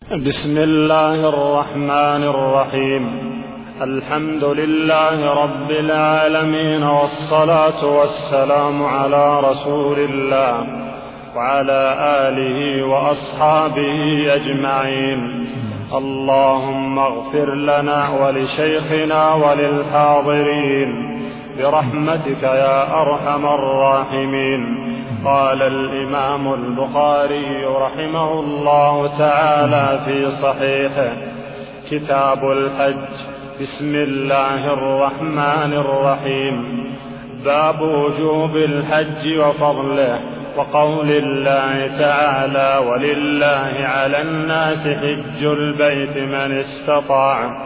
بسم الله الرحمن الرحيم. الحمد لله رب العالمين، والصلاة والسلام على رسول الله وعلى آله وأصحابه أجمعين. اللهم اغفر لنا ولشيخنا وللحاضرين برحمتك يا أرحم الراحمين. قال الإمام البخاري رحمه الله تعالى في صحيحه: كتاب الحج. بسم الله الرحمن الرحيم. باب وجوب الحج وفضله، وقول الله تعالى: ولله على الناس حج البيت من استطاع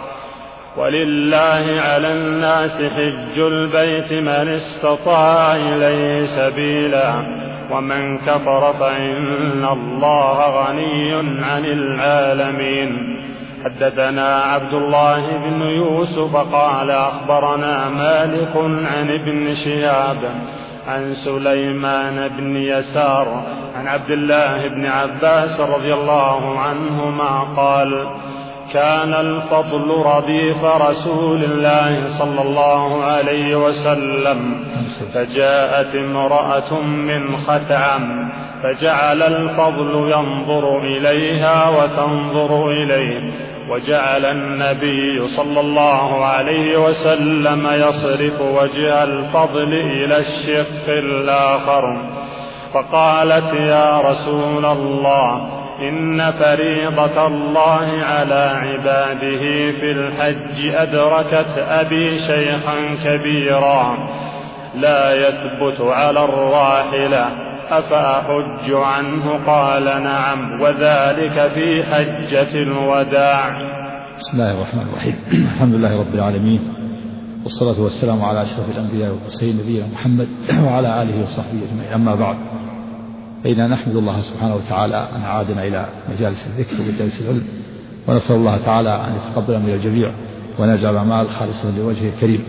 إليه سبيلا، ومن كفر فإن الله غني عن العالمين. حدثنا عبد الله بن يوسف قال أخبرنا مالك عن ابن شهاب عن سليمان بن يسار عن عبد الله بن عباس رضي الله عنهما قال: كان الفضل رديف رسول الله صلى الله عليه وسلم، فجاءت امرأة من خثعم، فجعل الفضل ينظر إليها وتنظر إليه، وجعل النبي صلى الله عليه وسلم يصرف وجه الفضل إلى الشق الآخر. فقالت: يا رسول الله، إن فريضة الله على عباده في الحج أدركت أبي شيخا كبيرا لا يثبت على الراحلة، أفأحج عنه؟ قال: نعم، وذلك في حجة الوداع. بسم الله الرحمن الرحيم. الحمد لله رب العالمين، والصلاة والسلام على أشرف الأنبياء والمرسلين نبينا محمد وعلى آله وصحبه أجمعين. أما بعد، فإنا نحمد الله سبحانه وتعالى أن عادنا إلى مجالس الذكر ومجالس العلم، ونسأل الله تعالى أن يتقبل من الجميع وأن يجعل الأعمال خالصة لوجهه الكريم.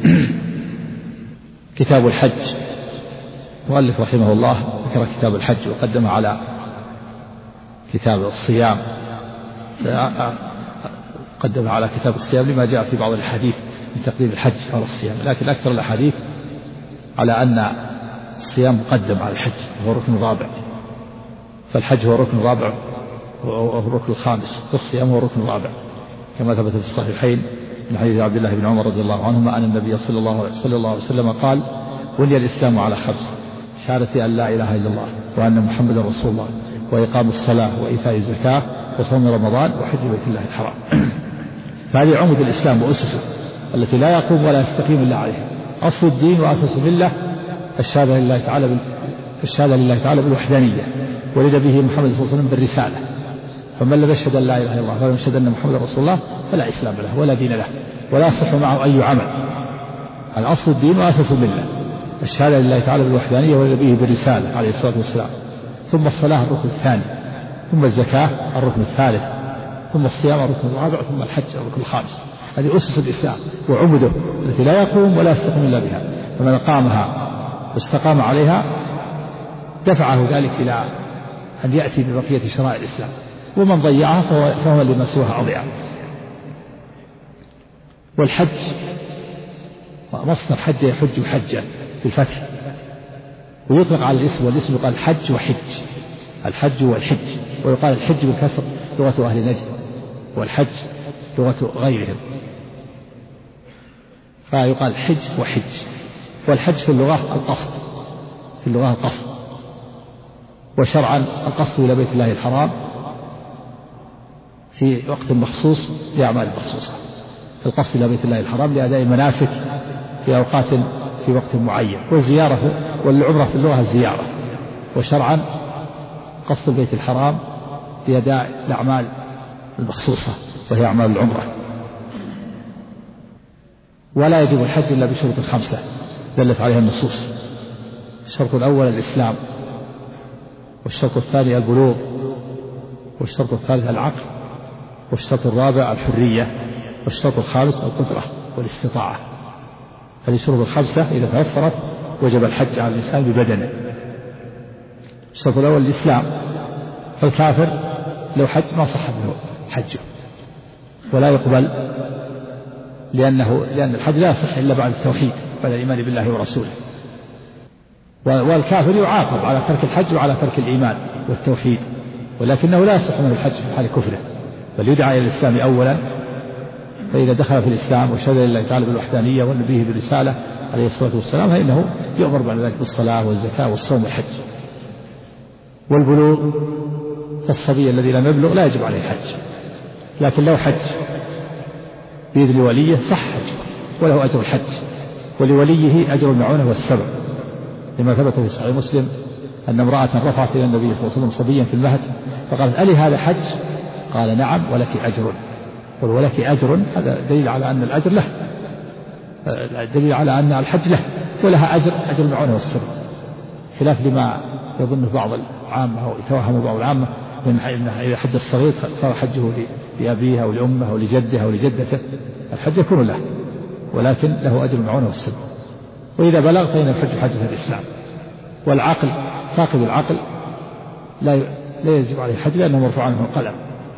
كتاب الحج. المؤلف رحمه الله ذكر كتاب الحج وقدم على كتاب الصيام، قدم على كتاب الصيام لما جاء في بعض الحديث من تقديم الحج على الصيام، لكن أكثر الأحاديث على أن الصيام مقدم على الحج، هو ركن رابع، فالحج هو ركن رابع وهو الركن الخامس، والصيام هو الركن الرابع، كما ثبت في الصحيحين من حديث عبد الله بن عمر رضي الله عنهما أن النبي صلى الله عليه وسلم قال: بني الإسلام على خمس: شهادة أن لا إله إلا الله وأن محمدا رسول الله، وإقام الصلاة، وإيتاء الزكاة، وصوم رمضان، وحج بيت الله الحرام. فهذه عمود الإسلام وأسسه التي لا يقوم ولا يستقيم إلا عليها. أصل الدين وأساس الملة الشهادة لله تعالى بالوحدانية، ولد به محمد صلى الله عليه وسلم بالرسالة، فمن لم يشهد أن لا إله إلا الله ولم يشهد أن محمد رسول الله فلا إسلام له ولا دين له ولا يصح معه أي عمل. الأصل الدين وأساس الملة الشهادة لله تعالى بالوحدانية، ولد به بالرسالة عليه الصلاة والسلام، ثم الصلاة الركن الثاني، ثم الزكاة الركن الثالث، ثم الصيام الركن الرابع، ثم الحج الركن الخامس. هذه أسس الإسلام وعمده التي لا يقوم ولا يستقيم إلا بها، فمن أقامها واستقام عليها دفعه ذلك إلى أن يأتي ببقية شرائع الإسلام، ومن ضيعها فهو لما سواها أضيع. والحج مصدر حج يحج حجة بالفتح، ويطلق على الاسم، والاسم يقال حج وحج، الحج والحج، ويقال الحج بالكسر لغة أهل نجد، والحج لغة غيرهم، فيقال حج وحج. والحج في اللغة القصد، وشرعا القصد إلى بيت الله الحرام في وقت مخصوص لأعمال مخصوصة، القصد إلى بيت الله الحرام لأداء المناسك في أوقات في وقت معين، والعمرة في اللغة الزيارة، وشرعا قصد البيت الحرام لأداء الأعمال المخصوصة وهي أعمال العمرة. ولا يجب الحج إلا بشروط 5 دلت عليها النصوص: الشرط الأول الإسلام، والشرط الثاني البلوغ، والشرط الثالث العقل، والشرط الرابع الحرية، والشرط الخامس القدرة والاستطاعة. هذه الشروط 5 إذا توفرت وجب الحج على الإنسان ببدنه. الشرط الأول الإسلام، فالكافر لو حج ما صح منه حجه، ولا يقبل لأن الحج لا يصح إلا بعد التوحيد، بعد الإيمان بالله ورسوله. والكافر يعاقب على ترك الحج وعلى ترك الإيمان والتوحيد، ولكنه لا يصح منه الحج في حال كفره، بل يدعى إلى الإسلام أولا، فإذا دخل في الإسلام وشهد لله تعالى بالوحدانية والنبي بالرسالة عليه الصلاة والسلام فإنه يؤمر بعد ذلك بالصلاة والزكاة والصوم والحج. والبلوغ فالصبي الذي لم يبلغ لا يجب عليه الحج، لكن لو حج بإذن وليه صح حجه وله أجر الحج، ولوليه أجر المعونة والسبع، لما ثبت في صحيح مسلم أن امرأة رفعت إلى النبي صلى الله عليه وسلم صبيا في المهد فقالت ألي هذا حج؟ قال نعم ولك أجر. قل ولك أجر، هذا دليل على أن الأجر له، دليل على أن الحج له ولها أجر المعونة والسبع، خلاف لما يظن بعض العامة أو يتوهم بعض العامة من إذا حج الصغير صار حجه لأبيه أو لأمه أو لجده أو لجدته. الحج يكون له، ولكن له أجر المعونة والسبع. وإذا بلغ فإن الحج حجة الإسلام. والعقل فاقد العقل لا يجب عليه الحج لأنه مرفوع عنه القلم.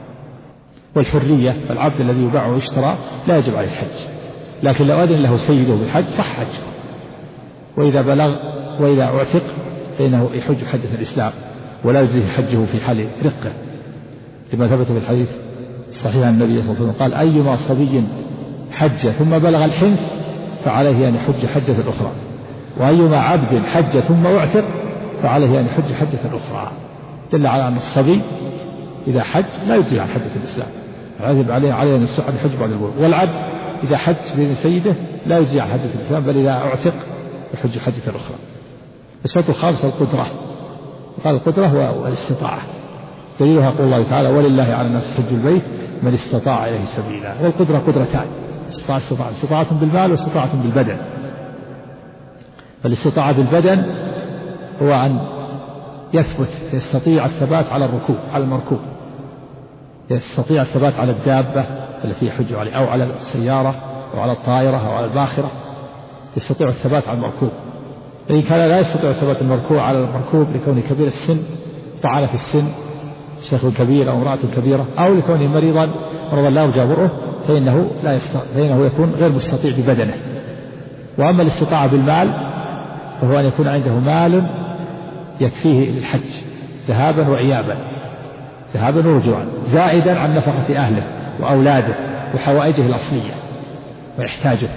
والحرية فالعبد الذي يباع ويشترى لا يجب عليه الحج، لكن لو أذن له سيده بالحج صح حجه. وإذا بلغ وإذا اعتق فإنه يحج حجة الإسلام ولا يجزيه حجه في حال رقه، كما ثبت في الحديث الصحيح عن النبي صلى الله عليه وسلم قال أيما صبي حج ثم بلغ الحنث فعليه أن يحج حجة أخرى، وأيما عبد حج ثم اعتق فعليه أن يحج حجة أخرى. دل على أن الصبي إذا حج لا يجزي عن حجة الإسلام، يجب عليه أن يصح الحج بعد البلوغ. والعبد إذا حج بإذن سيده لا يجزي عن حجة الإسلام، بل إذا اعتق يحج حجة أخرى. الشرط الخامس القدرة، وقال القدرة هو الاستطاعة، دليلها قول الله تعالى ولله على الناس حج البيت من استطاع إليه سبيلا. والقدرة قدرتان، استطاعة بالمال واستطاعة بالبدن. فالاستطاعة بالبدن هو أن يستطيع الثبات على الركوب، على المركوب، يستطيع الثبات على الدابة التي يحج عليه أو على السيارة أو على الطائرة أو على الباخرة، يستطيع الثبات على المركوب. فإن كان لا يستطيع الثبات المركوب على المركوب لكونه كبير السن، طعن في السن، شيخ كبير أو امرأة كبيرة، أو لكونه مريضا لا يرجى برؤه، فإنه يكون غير مستطيع ببدنه. وأما الاستطاعة بالمال فهو أن يكون عنده مال يكفيه للحج ذهابا وإيابا، ذهابا ورجوعا، زائدا عن نفقة أهله وأولاده وحوائجه الأصلية ويحتاجه.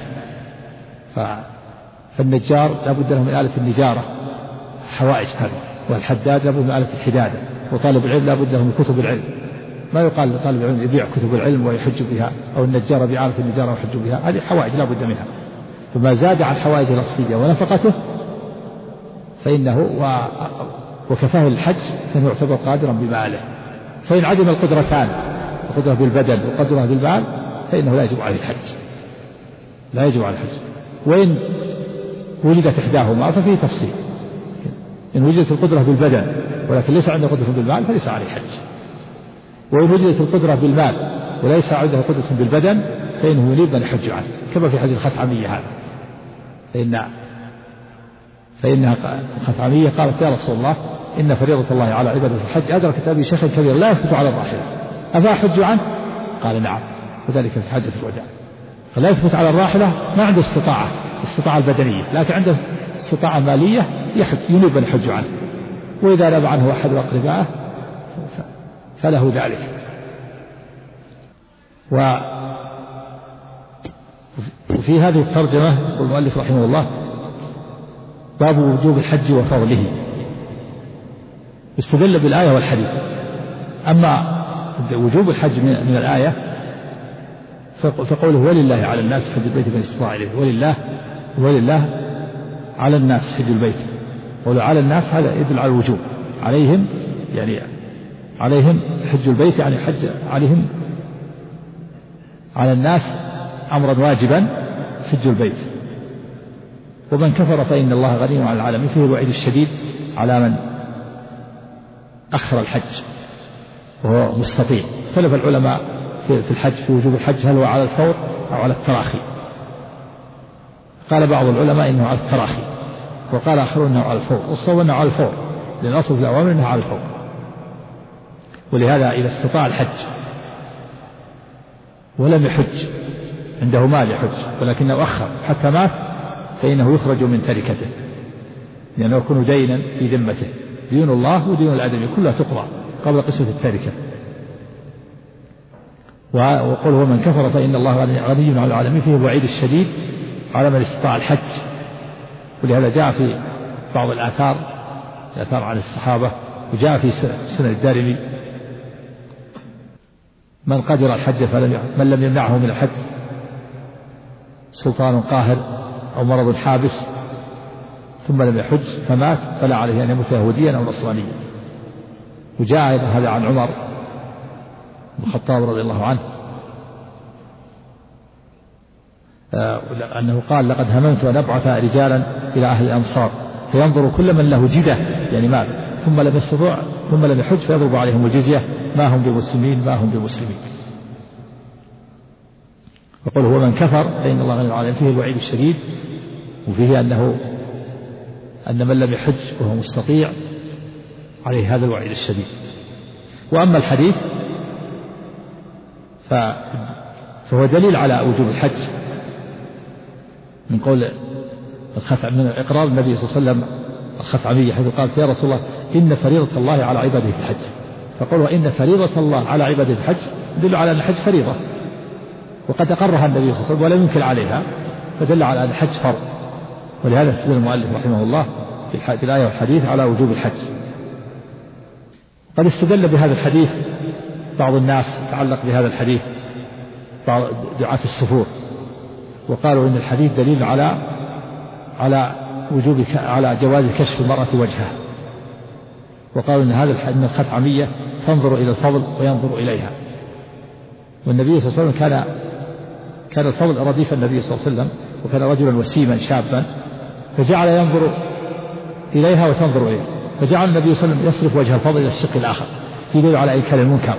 فالنجار لابد له من آلة النجارة حوائج هذه، والحداد لابد من آلة الحدادة، وطالب العلم لابد له من كتب العلم. ما يقال لطالب العلم يبيع كتب العلم ويحج بها، أو النجار بآلة النجارة ويحج بها، هذه حوائج لابد منها. فما زاد عن حوائجه الأصلية ونفقته فإنه وكفاه للحج فإنه يعتبر قادرا بماله. فإن عدم القدرتان، القدرة بالبدن والقدرة بالمال، فإنه لا يجب عليه الحج، لا يجب عليه الحج. وإن وجدت إحداهما ففيه تفصيل، إن وجدت القدرة بالبدن ولكن ليس عنده قدرة بالمال فليس عليه حج. وإن وجدت القدرة بالمال وليس عنده قدرة بالبدن فإنه يريد أن يحج عنه، كما في حديث الخثعمية هذا. فإنها الخثعمية قالت يا رسول الله إن فريضة الله على عباده في الحج أدركت أبي شيخا كبير لا يثبت على الراحلة أفأحج عنه؟ قال نعم، وذلك في حجة الوداع. فلا يثبت على الراحلة، ما عنده استطاعة البدنية، لكن عنده استطاعة مالية ينيب أن يحج عنه. وإذا ناب عنه أحد أقربائه فله ذلك. وفي هذه الترجمة يقول المؤلف رحمه الله باب وجوب الحج وفضله، استدل بالآية والحديث. أما وجوب الحج من الآية فقوله ولله على الناس حج البيت من استطاع إليه، ولله على الناس حج البيت، قوله على الناس هذا يدل على الوجوب، عليهم يعني عليهم حج البيت، يعني حج عليهم على الناس أمرا واجبا حج البيت. ومن كفر فإن الله غني عن العالمين، فيه الوعيد الشديد على من أخر الحج وهو مستطيع. اختلف العلماء في الحج، في وجوب الحج، هل هو على الفور أو على التراخي. قال بعض العلماء إنه على التراخي، وقال آخرون إنه على الفور، والصواب أنه على الفور، لأن الأصل في الأوامر أنه على الفور. ولهذا إذا استطاع الحج ولم يحج، عنده مال يحج ولكنه أخر حتى مات، فإنه يخرج من تركته، لأنه يكون دينا في ذمته. دين الله ودين الآدمي كلها تقضى قبل قسمة التركة. وقل هو من كفر فإن الله غني عن العالمين، فيه الوعيد الشديد على من استطاع الحج. ولهذا جاء في بعض الآثار عن الصحابة، وجاء في سنن الدارمي: من قدر الحج من لم يمنعه من الحج سلطان قاهر أو مرض حابس ثم لم يحج فمات فلا عليه أن يموت يهوديا أو نصرانيا. وجاء أيضا هذا عن عمر بن الخطاب رضي الله عنه أنه قال: لقد هممت أن أبعث رجالا إلى أهل الأمصار فينظر كل من له جدة يعني مال ثم لم يستطع ثم لم يحج فيضرب عليهم الجزية ما هم بمسلمين. وقل هو من كفر فإن الله غني عن العالمين، فيه الوعيد الشديد، وفيه أن من لم يحج وهو مستطيع عليه هذا الوعيد الشديد. وأما الحديث فهو دليل على وجوب الحج من قول من إقرار النبي صلى الله عليه وسلم الخثعمية، حيث قال: يا رسول الله إن فريضة الله على عباده في الحج. فقالوا: إن فريضة الله على عباده في الحج يدل على أن الحج فريضة، وقد أقرها النبي صلى الله عليه وسلم ولم ينكر عليها، فدل على أن الحج فرض. ولهذا استدل المؤلف رحمه الله في الآية والحديث على وجوب الحج. قد استدل بهذا الحديث بعض الناس، تعلق بهذا الحديث بعض دعاة السفور، وقالوا إن الحديث دليل على على جواز كشف المرأة وجهها، وقالوا إن الخثعمية تنظر إلى الفضل وينظر إليها، والنبي صلى الله عليه وسلم كان الفضل رديف النبي صلى الله عليه وسلم، وكان رجلا وسيما شابا، فجعل ينظر إليها وتنظر إليه، فجعل النبي صلى الله عليه وسلم يصرف وجه الفضل إلى الشق الآخر، يدل على إنكار المنكر،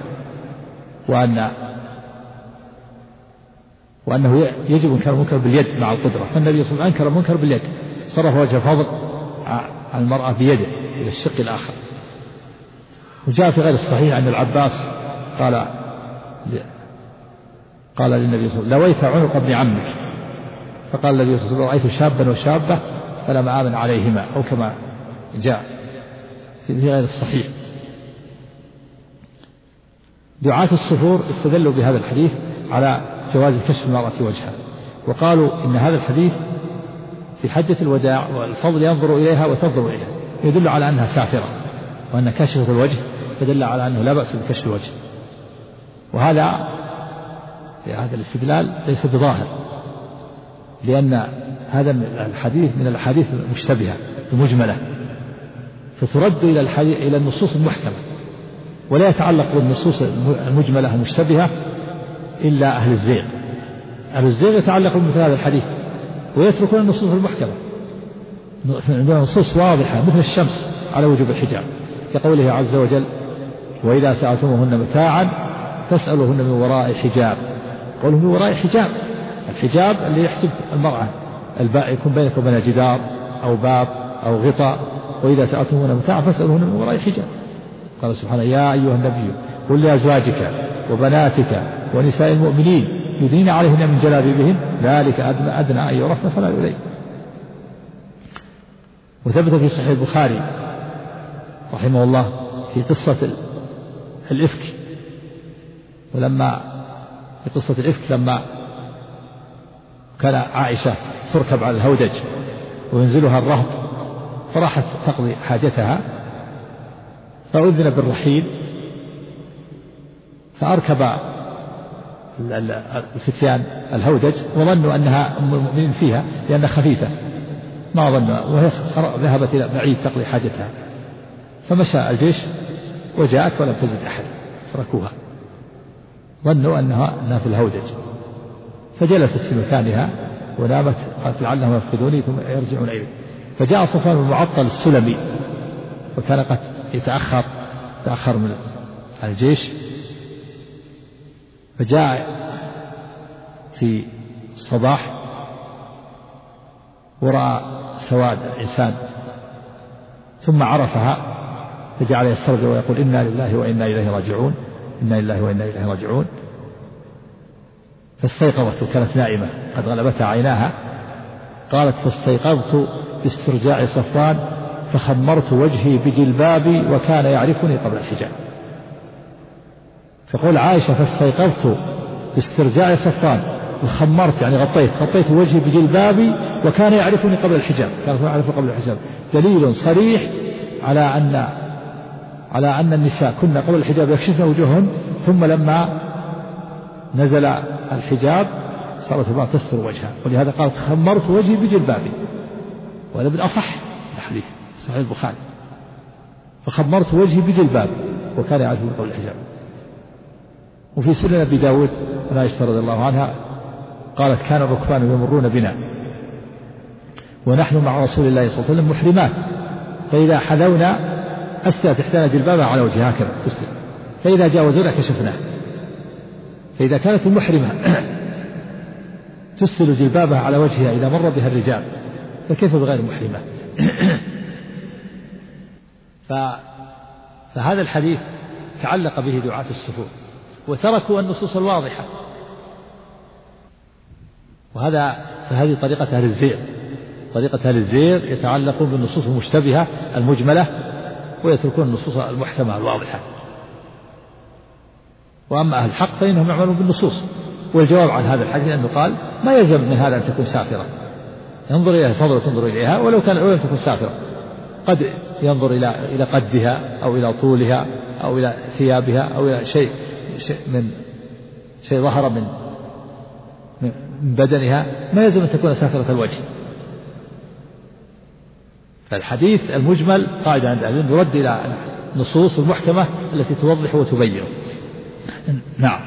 وأنه يجب إنكار المنكر باليد مع القدرة. فالنبي صلى الله عليه وسلم أنكر المنكر باليد، صرف وجه الفضل عن المرأة بيده إلى الشق الآخر. وجاء في غير الصحيح أن العباس قال للنبي صلى الله عليه وسلم: لويت عنق ابن عمك. فقال النبي صلى الله عليه وسلم: رأيت شابا وشابة فلم آمن عليهما، أو كما جاء في غير الصحيح. دعاة السفور استدلوا بهذا الحديث على جواز كشف المرأة وجهها، وقالوا إن هذا الحديث في حجة الوداع والفضل ينظر إليها وتنظر إليها يدل على أنها سافرة، وأن كشف الوجه فدل على أنه لا بأس بكشف الوجه. وهذا الاستدلال ليس بظاهر، لأن هذا الحديث من الأحاديث المشتبهة المجملة، فترد إلى النصوص المحكمة، ولا يتعلق بالنصوص المجملة المشتبهة إلا أهل الزيغ. أهل الزيغ يتعلق بمثل هذا الحديث ويتركون النصوص المحكمة. عندنا نصوص واضحة مثل الشمس على وجوب الحجاب، كقوله عز وجل: وإذا سألتموهن متاعا فاسألوهن من وراء حجاب. قوله من وراء حجاب، الحجاب اللي يحجب المرأة، يكون بينك وبين جدار أو باب أو غطاء. وإذا سألتموهن متاعا فاسألوهن من وراء حجاب. قال سبحانه: يا أيها النبي قل لأزواجك وبناتك ونساء المؤمنين يدنين عليهن من جلابيبهن ذلك أدنى أن يعرفن فلا يؤذين. وثبت في صحيح البخاري رحمه الله في قصة الإفك، في قصة الإفك لما كان عائشة تركب على الهودج وينزلها الرهط، فراحت تقضي حاجتها فأذن بالرحيل، فأركب الفتيان الهودج وظنوا أنها أم المؤمنين فيها لأنها خفيفة، ما ظنوا، وهي ذهبت إلى بعيد تقضي حاجتها، فمشى الجيش وجاءت ولم تجد أحد، تركوها، ظنوا أنها في الهودج، فجلست في مكانها ونامت، قالت لعلهم يفقدوني ثم يرجعون إليه. فجاء صفوان بن المعطل السلمي، وكان قد تأخر من الجيش، فجاء في الصباح ورأى سواد الإنسان ثم عرفها، فجعل يسترجع ويقول: إنا لله وإنا إليه راجعون، إنا لله وإنا إليه راجعون. فاستيقظت وكانت نائمة قد غلبتها عيناها. قالت فاستيقظت باسترجاع صفوان فخمرت وجهي بجلبابي وكان يعرفني قبل الحجاب. تقول عائشة فاستيقظت باسترجاع صفوان وخمرت يعني غطيت وجهي بجلبابي وكان يعرفني قبل الحجاب، كان يعرفني قبل الحجاب. دليل صريح على أن النساء كنا قبل الحجاب يكشفن وجوههن، ثم لما نزل الحجاب صارت المرأة تستر وجهها، ولهذا قالت خمرت وجهي بجلبابي، وهذا من أصح الحديث صحيح البخاري. فخمرت وجهي بجلبابي وكان يعرفني قبل الحجاب. وفي سنن أبي داود عن عائشة رضي الله عنها قالت كان الركبان يمرون بنا ونحن مع رسول الله صلى الله عليه وسلم محرمات، فإذا حذونا أسدلت إحدانا جلبابها على وجهها هكذا تسدل، فإذا جاوزونا كشفناه. فإذا كانت المحرمة تسدل جلبابها على وجهها إذا مر بها الرجال، فكيف بغير المحرمة؟ فهذا الحديث تعلق به دعاة السفور وتركوا النصوص الواضحة، فهذه طريقة أهل الزيغ. طريقة أهل الزيغ يتعلقون بالنصوص المشتبهة المجملة ويتركون النصوص المحكمة الواضحة. وأما أهل الحق فإنهم يعملون بالنصوص. والجواب عن هذا الحديث أنه قال ما يلزم من هذا أن تكون سافرة، ينظر إليها فضل تنظر إليها ولو لم تكن سافرة، قد ينظر إلى قدها أو إلى طولها أو إلى ثيابها أو إلى شيء ظهر من بدنها، ما يلزم أن تكون سافرة الوجه. فالحديث المجمل قاعدة عند أهل العلم يرد إلى النصوص المحكمة التي توضح وتبين. نعم.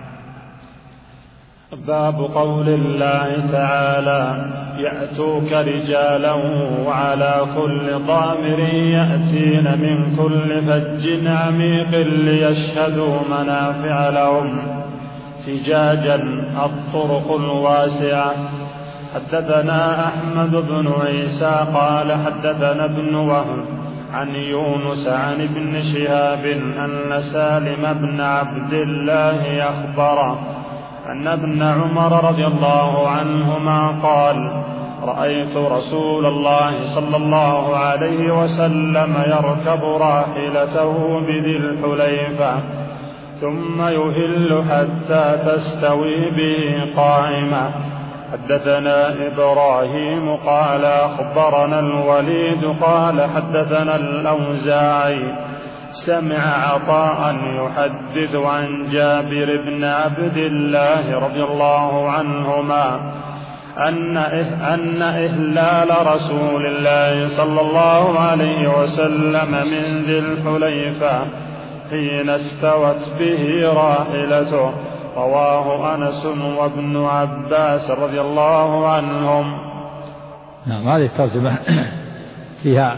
باب قول الله تعالى يأتوك رجالا وعلى كل ضامر يأتين من كل فج عميق ليشهدوا منافع لهم فجاجا الطرق الواسعة. حدثنا أحمد بن عيسى قال حدثنا ابن وهب عن يونس عن ابن شهاب أن سالم بن عبد الله أخبره أن ابن عمر رضي الله عنهما قال رأيت رسول الله صلى الله عليه وسلم يركب راحلته بذي الحليفة ثم يهل حتى تستوي به قائمة. حدثنا إبراهيم قال أخبرنا الوليد قال حدثنا الأوزاعي سمع عطاء يحدث عن جابر بن عبد الله رضي الله عنهما أن إهلال رسول الله صلى الله عليه وسلم من ذي الحليفة حين استوت به راحلته. رواه أنس وابن عباس رضي الله عنهم. نعم. هذه الترجمة فيها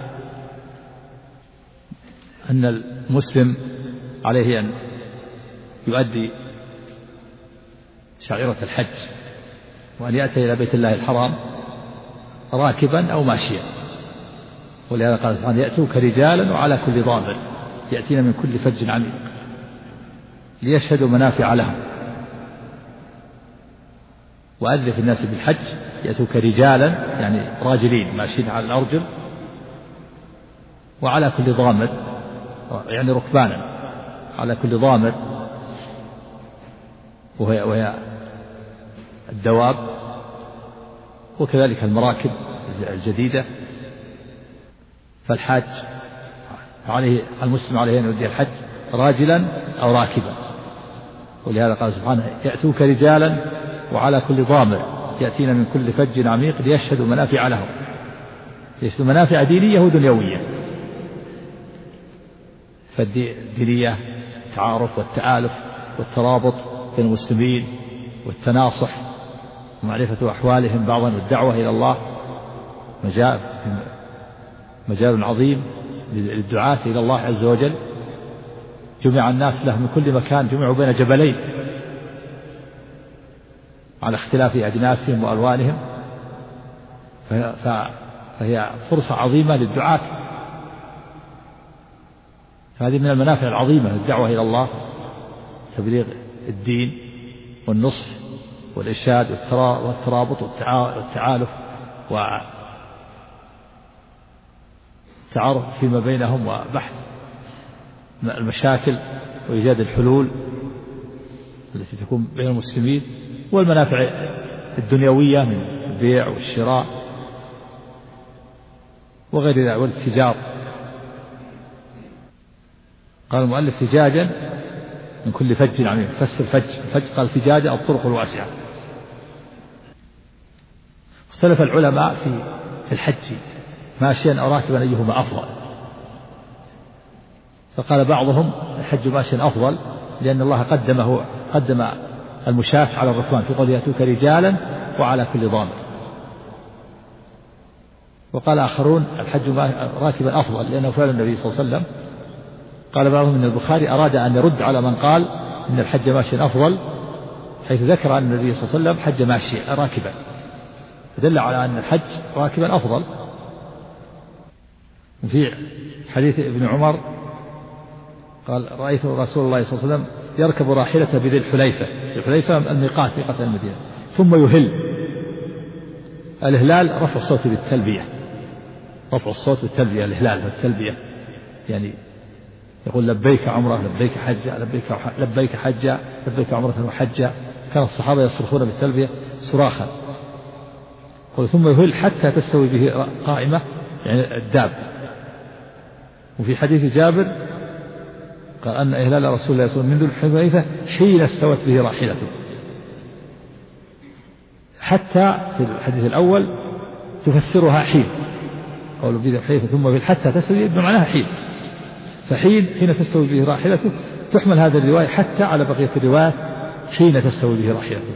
أن المسلم عليه أن يؤدي شعيرة الحج وأن يأتي إلى بيت الله الحرام راكبا أو ماشيا، ولهذا قال سبحانه يأتوك رجالا وعلى كل ضامر يأتين من كل فج عميق ليشهدوا منافع لهم. وأذن في الناس بالحج يأتوك رجالا يعني راجلين ماشيين على الأرجل، وعلى كل ضامر يعني ركبانا على كل ضامر وهي الدواب، وكذلك المراكب الجديدة. فالحاج عليه المسلم عليه أن يؤدي الحج راجلا أو راكبا، ولهذا قال سبحانه يأتوك رجالا وعلى كل ضامر يأتين من كل فج عميق ليشهدوا منافع لهم، ليشهدوا منافع دينية ودنيوية. فالدينية التعارف والتآلف والترابط بين المسلمين والتناصح ومعرفة أحوالهم بعضا والدعوة إلى الله، مجال عظيم للدعاة إلى الله عز وجل. جمع الناس له من كل مكان، جمعوا بين جبلين على اختلاف أجناسهم وألوانهم، فهي فرصة عظيمة للدعاة. هذه من المنافع العظيمة للدعوة إلى الله، تبليغ الدين والنصح والإرشاد والترابط والتعالف والتعارف فيما بينهم وبحث المشاكل وإيجاد الحلول التي تكون بين المسلمين، والمنافع الدنيوية من البيع والشراء وغير ذلك والتجار. قال المؤلف فجاجا من كل فج عميق. فسر الفج قال فجاجا الطرق الواسعة. اختلف العلماء في الحج ماشيا أو راكبا أيهما أفضل، فقال بعضهم الحج ماشيا أفضل لأن الله قدم المشاة على الركبان في قوله يأتوك رجالا وعلى كل ضامر. وقال آخرون الحج راكبا أفضل لأنه فعل النبي صلى الله عليه وسلم. قال بعضهم إن البخاري أراد أن يرد على من قال إن الحج ماشيا أفضل، حيث ذكر أن النبي صلى الله عليه وسلم حج ماشيا راكبا، فدل على أن الحج راكبا أفضل. وفي حديث ابن عمر قال رأيت رسول الله صلى الله عليه وسلم يركب راحلته بذي الحليفة. الحليفة الميقات في قتل المدينة، ثم يهل. الإهلال رفع الصوت بالتلبية، رفع الصوت بالتلبية، الإهلال والتلبية، يعني يقول لبيك عمرة لبيك حجة لبيك حجة لبيك عمرة وحجة. كان الصحابة يصرخون بالتلبية صراخا. ثم يهل حتى تستوي به قائمة يعني الداب. وفي حديث جابر قال أن إهلال رسول الله صلى الله عليه وسلم من ذي الحليفة حين استوت به راحلته. حتى في الحديث الأول تفسرها حين، قالوا بذي الحليفة ثم في حتى تستوي بمعناها حين، حين تستوي به راحلته تحمل هذه الرواية حتى على بقية الروايات حين تستوي به راحلته.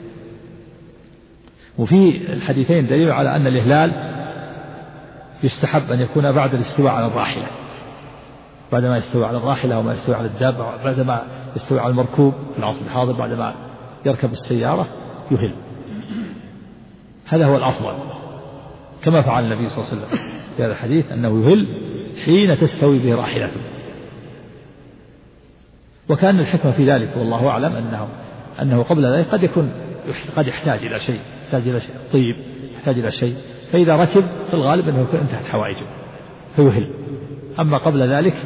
وفي الحديثين دليل على أن الإهلال يستحب أن يكون بعد الاستواء على الراحلة، بعدما يستوي على الراحلة وما يستوي على الدابة، بعدما يستوي على المركوب في العصر الحاضر بعدما يركب السيارة يهل. هذا هو الأفضل كما فعل النبي صلى الله عليه وسلم في هذا الحديث أنه يهل حين تستوي به راحلته. وكان الحكمة في ذلك والله أعلم أنه قبل ذلك قد يحتاج إلى شيء، طيب يحتاج إلى شيء، فإذا ركب في الغالب أنه يكون انتهت حوائجه فيهل. أما قبل ذلك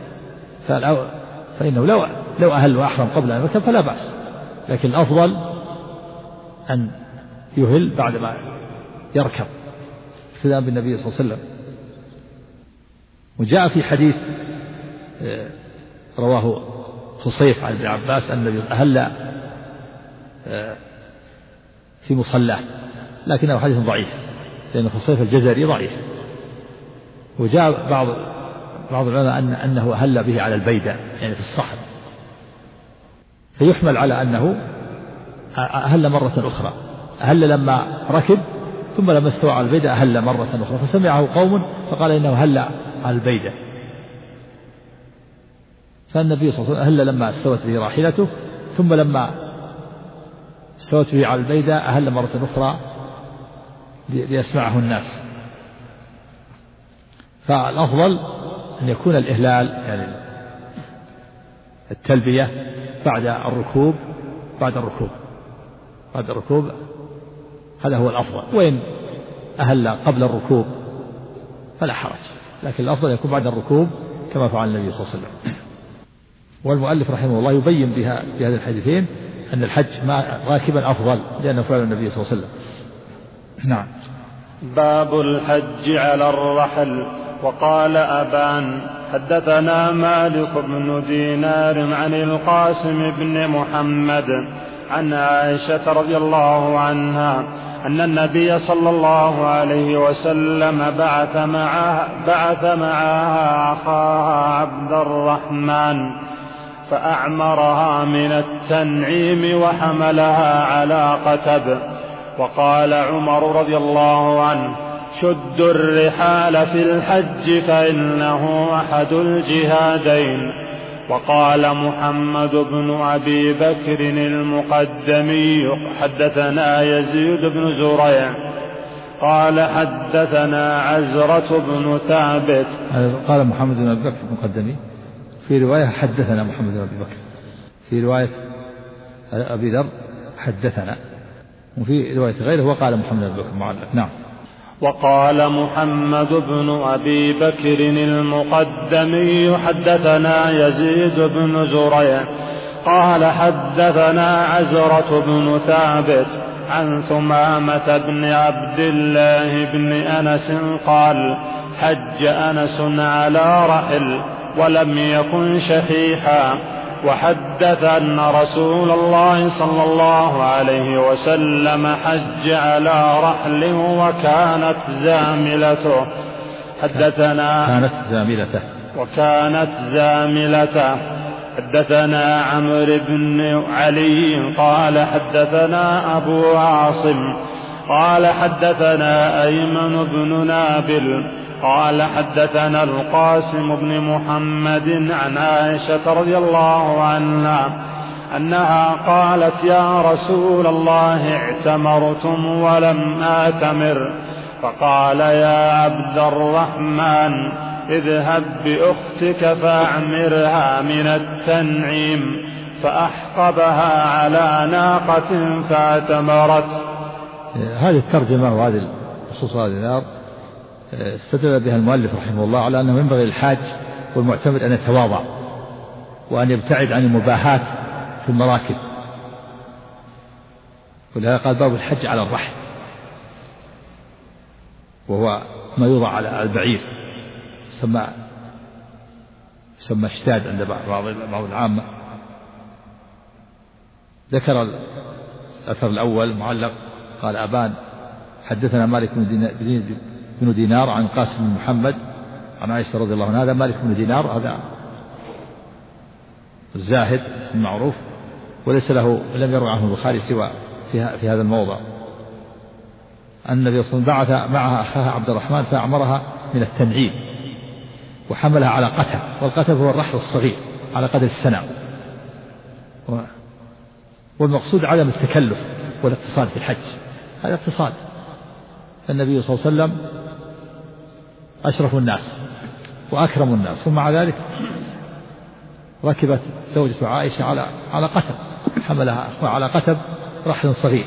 فإنه لو أهل وأحرم قبل أن يركب فلا بأس، لكن الأفضل أن يهل بعدما يركب اقتداء بالنبي صلى الله عليه وسلم. وجاء في حديث رواه خصيف عن ابن عباس أن النبي أهل في مصلاه، لكنه حديث ضعيف لأن خصيف الجزري ضعيف. وجاء بعض العلماء أنه أهل به على البيدة يعني في الصحن، فيحمل على أنه أهل مرة أخرى، أهل لما ركب ثم لما استوى على البيدة أهل مرة أخرى، فسمعه قوم فقال إنه أهل على البيدة. فالنبي صلى الله عليه وسلم أهل لما استوت به راحلته، ثم لما استوت به على البيدة أهل مرة أخرى ليسمعه الناس. فالأفضل أن يكون الإهلال يعني التلبية بعد الركوب هذا هو الأفضل. وإن أهل قبل الركوب فلا حرج، لكن الأفضل يكون بعد الركوب كما فعل النبي صلى الله عليه وسلم. والمؤلف رحمه الله يبين بهذه الحديثين أن الحج راكبا أفضل لأنه فعل النبي صلى الله عليه وسلم. نعم. باب الحج على الرحل. وقال أبان حدثنا مالك بن دينار عن القاسم بن محمد عن عائشة رضي الله عنها أن النبي صلى الله عليه وسلم بعث معها أخاها عبد الرحمن فأعمرها من التنعيم وحملها على قتب. وقال عمر رضي الله عنه شدوا الرحال في الحج فإنه أحد الجهادين. وقال محمد بن أبي بكر المقدمي حدثنا يزيد بن زريع قال حدثنا عزرة بن ثابت. قال محمد بن أبي بكر المقدمي في رواية حدثنا محمد بن أبي بكر، في رواية أبي ذر حدثنا، وفي رواية غيره وقال محمد بن بكر معلق. نعم. وقال محمد بن أبي بكر المقدمي حدثنا يزيد بن زريع قال حدثنا عزرة بن ثابت عن ثمامة بن عبد الله بن أنس قال حج أنس على رحل ولم يكن شحيحا، وحدث أن رسول الله صلى الله عليه وسلم حج على رحل وكانت زاملته. وكانت زاملته. حدثنا عمرو بن علي قال حدثنا أبو عاصم قال حدثنا أيمن بن نابل قال حدثنا القاسم بن محمد عن عائشة رضي الله عنها أنها قالت يا رسول الله اعتمرتم ولم آتمر، فقال يا عبد الرحمن اذهب بأختك فأعمرها من التنعيم، فأحقبها على ناقة فاعتمرت. هذه الترجمة وهذه الخصوص هذه النار استدل بها المؤلف رحمه الله على أنه ينبغي للحاج والمعتمر أن يتواضع وأن يبتعد عن المباحات في المراكب، ولهذا قال باب الحج على الرحل، وهو ما يوضع على البعير يسمى اشتاد عند بعض العامة. ذكر الأثر الأول معلق قال أبان حدثنا مالك بن دينار عن قاسم بن محمد عن عائشة رضي الله عنها. هذا مالك بن دينار هذا الزاهد المعروف، وليس له لم يروي عنه البخاري سوى في هذا الموضع. أن النبي صلى الله عليه وسلم بعث معها أخاها عبد الرحمن فأعمرها من التنعيم وحملها على قتب، والقتب هو الرحل الصغير على قدر السنة، والمقصود عدم التكلف والاقتصاد في الحج. هذا اقتصاد. النبي صلى الله عليه وسلم أشرف الناس وأكرم الناس، ومع ذلك ركبت زوجة عائشة على قتب، حملها على قتب رحل صغير.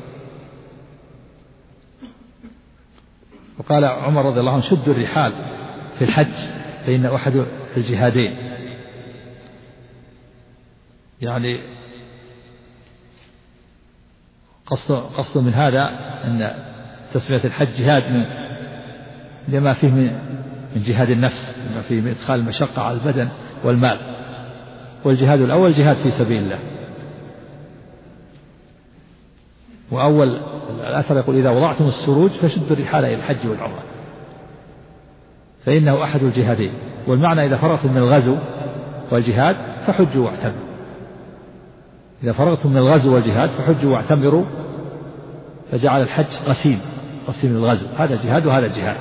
وقال عمر رضي الله عنه شدوا الرحال في الحج فإن أحد الجهادين، يعني قصد من هذا أن تسمية الحج جهاد لما فيه من جهاد النفس، لما فيه من إدخال المشقة على البدن والمال. والجهاد الأول جهاد في سبيل الله. وأول الأثر يقول إذا وضعتم السروج فشدوا الرحال إلى الحج والعمرة فإنه أحد الجهادين. والمعنى إذا فرغتم من الغزو والجهاد فحجوا واعتمروا. إذا فرغتم من الغزو والجهاد فحجوا واعتمروا، فجعل الحج قسيم الغزو، هذا جهاد وهذا جهاد.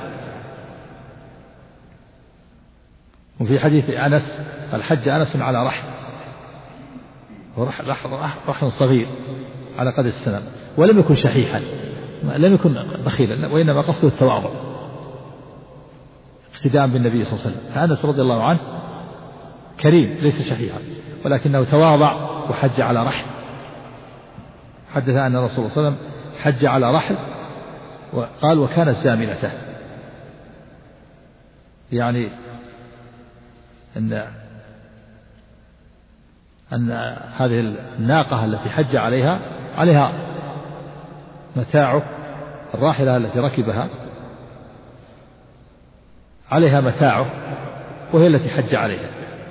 وفي حديث أنس الحج أنس على رحل صغير على قدر السنة، ولم يكن شحيحا، لم يكن بخيلا، وإنما قصده التواضع اقتداء بالنبي صلى الله عليه وسلم. فأنس رضي الله عنه كريم ليس شحيحا، ولكنه تواضع وحج على رحل. حدث أن الرسول صلى الله عليه وسلم حج على رحل، وقال وكانت زاملته، يعني أن هذه الناقة التي حج عليها متاعه، الراحلة التي ركبها عليها متاعه وهي التي حج عليها.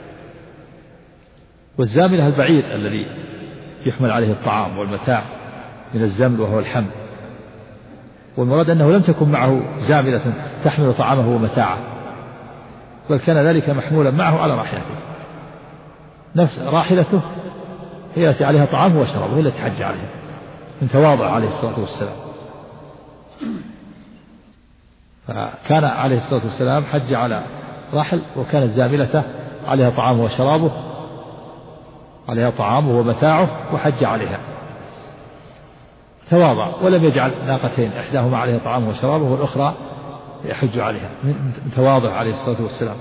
والزاملة البعير الذي يحمل عليه الطعام والمتاع من الزمل وهو الحمل. والمراد أنه لم تكن معه زاملة تحمل طعامه ومتاعه، بل كان ذلك محمولا معه على راحلته. نفس راحلته هي التي عليها طعامه وشرابه، هي التي حج عليها من تواضع عليه الصلاة والسلام. فكان عليه الصلاة والسلام حج على راحل، وكانت زاملته عليها طعامه وشرابه، عليها طعامه ومتاعه وحج عليها، تواضع ولم يجعل ناقتين إحداهما عليها طعامه وشرابه والأخرى يحج عليها، من تواضع عليه الصلاة والسلام.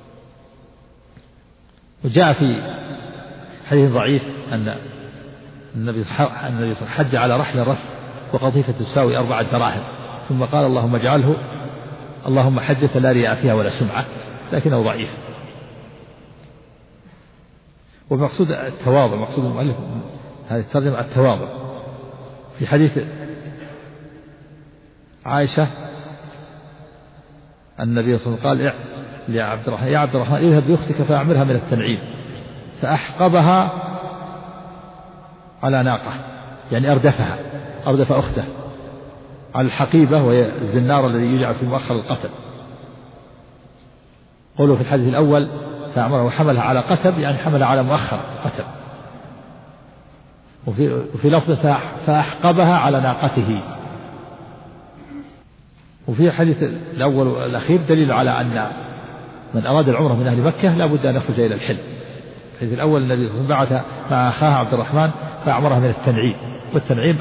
وجاء في حديث ضعيف النبي حج على رحل الرث وقطيفة تساوي 4 دراهم، ثم قال اللهم حجة لا رياء فيها ولا سمعة، لكنه ضعيف. والمقصود التواضع، مقصود المؤلف هذه الترجمة التواضع. في حديث عائشة النبي صلى الله عليه وسلم قال يا عبد الرحمن اذهب بأختك فأعمرها من التنعيم، فأحقبها على ناقة، يعني أردف أخته على الحقيبة، وهي الزنار الذي يجعل في مؤخر القتل. قوله في الحديث الأول فأعمرها وحملها على قتب، يعني حملها على مؤخر قتب. وفي لفظ فأحقبها على ناقته. وفي الحديث الأول والأخير دليل على أن من أراد العمرة من أهل مكة لا بد أن يخرج إلى الحل. الحديث الأول النبي صلى الله عليه وسلم بعث مع أخاه عبد الرحمن فأعمرها من التنعيم، والتنعيم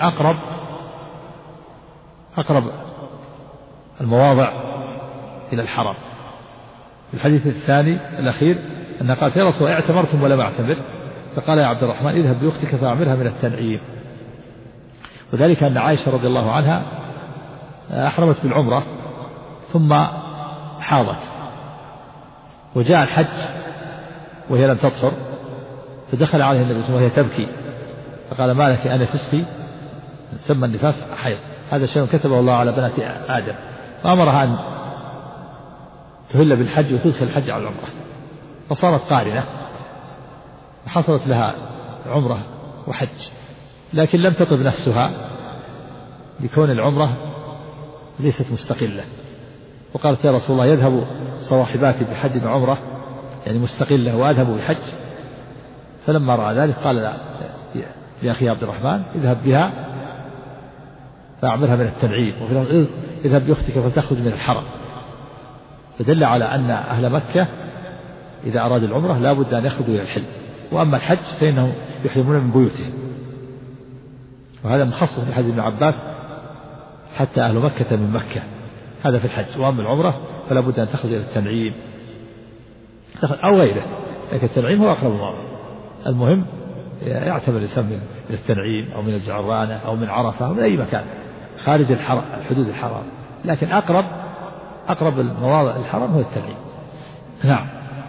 أقرب المواضع إلى الحرم. في الحديث الثاني الأخير أن قال يا رسول الله اعتمرتم ولم أعتمر، فقال يا عبد الرحمن اذهب بأختك فأعمرها من التنعيم. وذلك أن عائشة رضي الله عنها أحرمت بالعمرة ثم حاضت، وجاء الحج وهي لم تطهر، فدخل عليه النبي صلى الله عليه وسلم وهي تبكي، فقال ما لك أنا تسقي، سمى النفاس حيض، هذا شيء كتبه الله على بنات آدم، فأمرها أن تهل بالحج وتدخل الحج على العمرة، فصارت قارنة وحصلت لها عمرة وحج، لكن لم تطب نفسها لكون العمرة ليست مستقلة، وقالت يا رسول الله يذهب صواحباتي بحج وعمرة يعني مستقلة وأذهب بحج، فلما رأى ذلك قال لا يا أخي عبد الرحمن اذهب بها فأعمرها من التنعيم، وفي اذهب بأختك فتخرج من الحرم. فدل على أن أهل مكة إذا أراد العمرة لا بد أن يخرجوا إلى الحل، وأما الحج فإنهم يحرمون من بيوتهم، وهذا مخصص بحديث ابن عباس حتى أهل مكة من مكة، هذا في الحج. وأما العمرة فلا بد أن تخرج إلى التنعيم أو غيره، لكن التنعيم هو أقرب المواضع. المهم يعتبر الإنسان من التنعيم أو من الجعرانة أو من عرفة أو من أي مكان خارج الحدود الحرام، لكن أقرب المواضع الحرام هو التنعيم. نعم.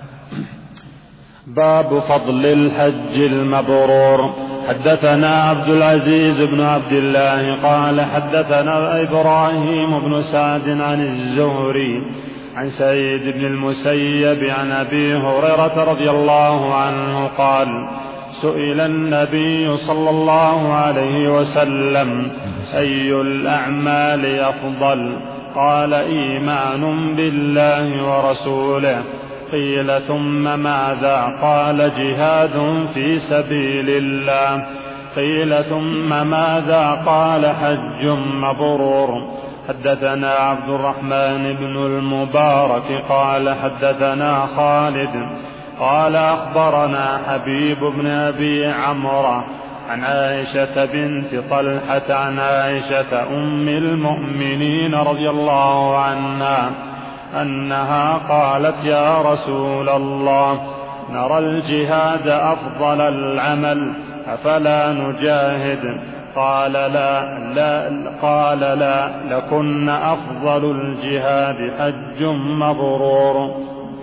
باب فضل الحج المبرور. حدثنا عبد العزيز بن عبد الله قال حدثنا إبراهيم بن سعد عن الزهري عن سعيد بن المسيب عن أبي هريرة رضي الله عنه قال سئل النبي صلى الله عليه وسلم أي الأعمال أفضل؟ قال إيمان بالله ورسوله. قيل ثم ماذا؟ قال جهاد في سبيل الله. قيل ثم ماذا؟ قال حج مبرور. حدثنا عبد الرحمن بن المبارك قال حدثنا خالد قال أخبرنا حبيب بن أبي عمرو عن عائشة بنت طلحة عن عائشة أم المؤمنين رضي الله عنها أنها قالت يا رسول الله نرى الجهاد أفضل العمل أفلا نجاهد؟ قال لا لكن أفضل الجهاد حج مبرور.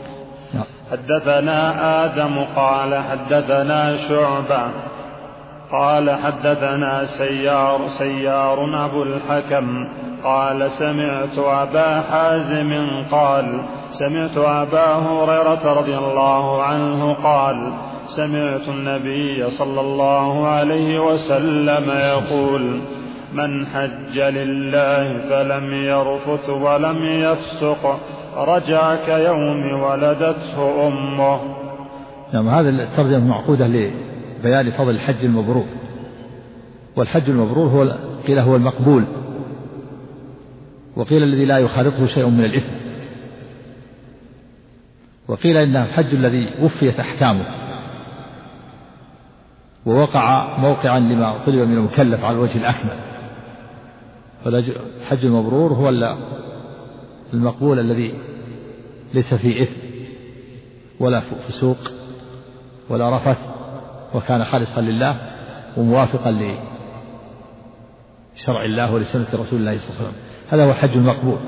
حدثنا آدم قال حدثنا شعبة قال حدثنا سيار أبو الحكم قال سمعت أبا حازم قال سمعت أبا هريرة رضي الله عنه قال سمعت النبي صلى الله عليه وسلم يقول من حج لله فلم يرفث ولم يفسق رجع كيوم ولدته أمه. نعم. هذا الترجمة معقودة لبيان فضل الحج المبرور. والحج المبرور قيل هو المقبول، وقيل الذي لا يخالطه شيء من الإثم، وقيل إنه الحج الذي وفيت أحكامه ووقع موقعا لما طلب من المكلف على الوجه الأكمل. فالحج المبرور هو المقبول الذي ليس فيه إثم ولا فسوق ولا رفث، وكان خالصا لله، وموافقا لشرع الله ولسنة رسول الله صلى الله عليه وسلم. هذا هو الحج المقبول.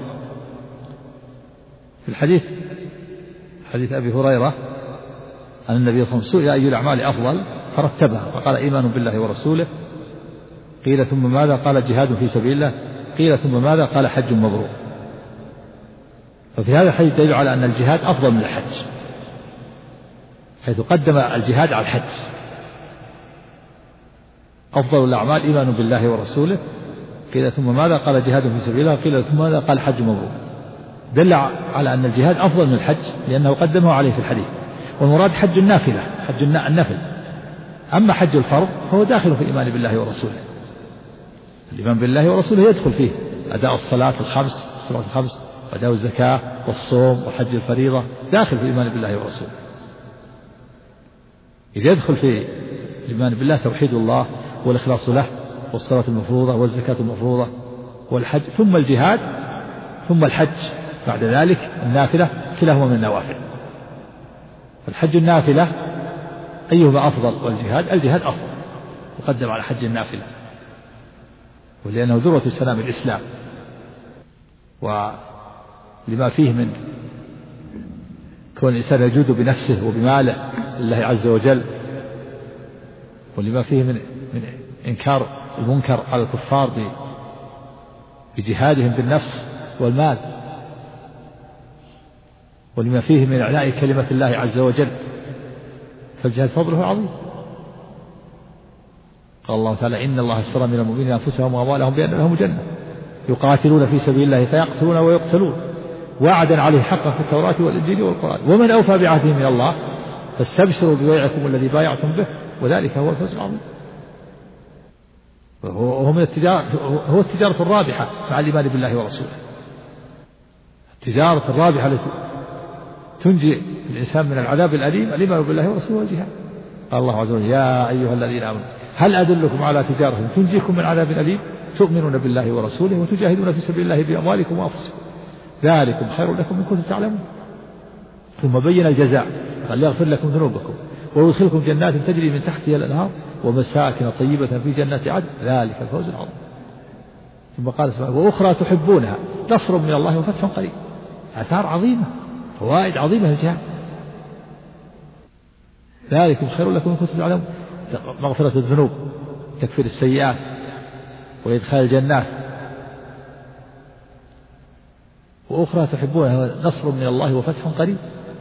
في الحديث حديث أبي هريرة أن النبي صلى الله عليه وسلم سئل أي الأعمال أفضل فرتبها فقال إيمان بالله ورسوله، قيل ثم ماذا؟ قال جهاد في سبيل الله، قيل ثم ماذا؟ قال حج مبرور. ففي هذا الحديث دليل على أن الجهاد أفضل من الحج، حيث قدم الجهاد على الحج. أفضل الأعمال إيمان بالله ورسوله، قيل ثم ماذا؟ قال جهاد في سبيل الله، قيل ثم ماذا؟ قال حج مبرور. دل على أن الجهاد أفضل من الحج لأنه قدمه عليه في الحديث. والمراد حج النافلة، حج النفل. أما حج الفرض فهو داخل في الإيمان بالله ورسوله. الإيمان بالله ورسوله يدخل فيه أداء الصلاة الخمس وأداء الزكاة والصوم وحج الفريضة، داخل في الإيمان بالله ورسوله. إذا يدخل في الإيمان بالله توحيد الله والإخلاص له والصلاة المفروضة والزكاة المفروضة والحج، ثم الجهاد، ثم الحج بعد ذلك النافلة، كلاهما من النوافل. الحج النافلة أيهما أفضل؟ والجهاد الجهاد أفضل، يقدم على حج النافلة، ولأنه ذروة سلام الإسلام، ولما فيه من كون الإنسان يجود بنفسه وبماله لله عز وجل، ولما فيه من إنكار المنكر على الكفار بجهادهم بالنفس والمال، ولما فيه من إعلاء كلمة الله عز وجل، فالجهاد فضله عظيم. قال الله تعالى إن الله اشترى من المؤمنين أنفسهم وأموالهم بأن لهم الجنة يقاتلون في سبيل الله فيقتلون ويقتلون وعدا عليه حقا في التوراة والإنجيل والقرآن ومن أوفى بعهده من الله فاستبشروا ببيعكم الذي بايعتم به وذلك هو الفوز العظيم. وهو من التجارة، هو التجارة الرابحة مع الإيمان بالله ورسوله. التجارة الرابحة التي تنجي الإنسان من العذاب الأليم الإيمان بالله ورسوله والجهاد. قال الله عز وجل يا أيها الذين آمنوا هل أدلكم على تجارة تنجيكم من عذاب أليم تؤمنون بالله ورسوله وتجاهدون في سبيل الله بأموالكم وأنفسكم ذلكم خير لكم إن كنتم تعلمون. ثم بين الجزاء قال يغفر لكم ذنوبكم ويدخلكم جنات تجري من تحتها الأنهار ومساكن طيبة في جنات عدن ذلك الفوز العظيم. ثم قال سبحانه وأخرى تحبونها نصر من الله وفتح قريب. آثار عظيمة، فوائد عظيمة للجهاد. ذلكم خير لكم إن كنتم تعلمون، مغفرة الذنوب، تكفير السيئات، وإدخال الجنات. وأخرى تحبونها نصر من الله وفتح قريب.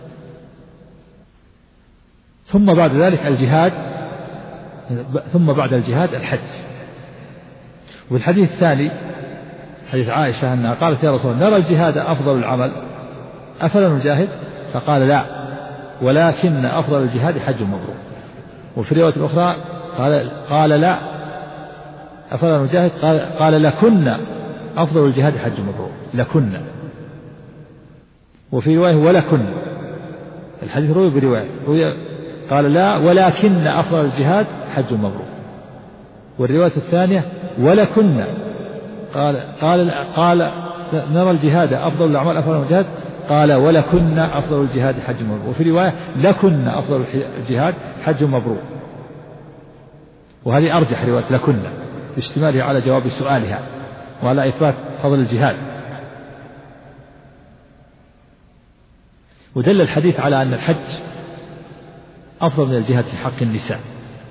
ثم بعد ذلك الجهاد، ثم بعد الجهاد الحج. والحديث الثاني حديث عائشة أنها قالت يا رسول الله نرى الجهاد أفضل العمل أفلا نجاهد؟ فقال لا ولكن أفضل الجهاد حج مبرور. وفي رواية أخرى قال لا أفلا نجاهد؟ قال لكن أفضل الجهاد حج مبرور، لكن. وفي رواية ولكن، الحديث روي برواية قال لا ولكن أفضل الجهاد حج مبرور. والرواية الثانية ولكن قال نرى الجهاد أفضل الأعمال أفضل الجهاد، قال ولكن أفضل الجهاد حج مبرور. وفي رواية لكن أفضل الجهاد حج مبرور. وهذه أرجح رواية لكن اشتمالها على جواب سؤالها وعلى إثبات فضل الجهاد. ودل الحديث على أن الحج أفضل من الجهاد في حق النساء.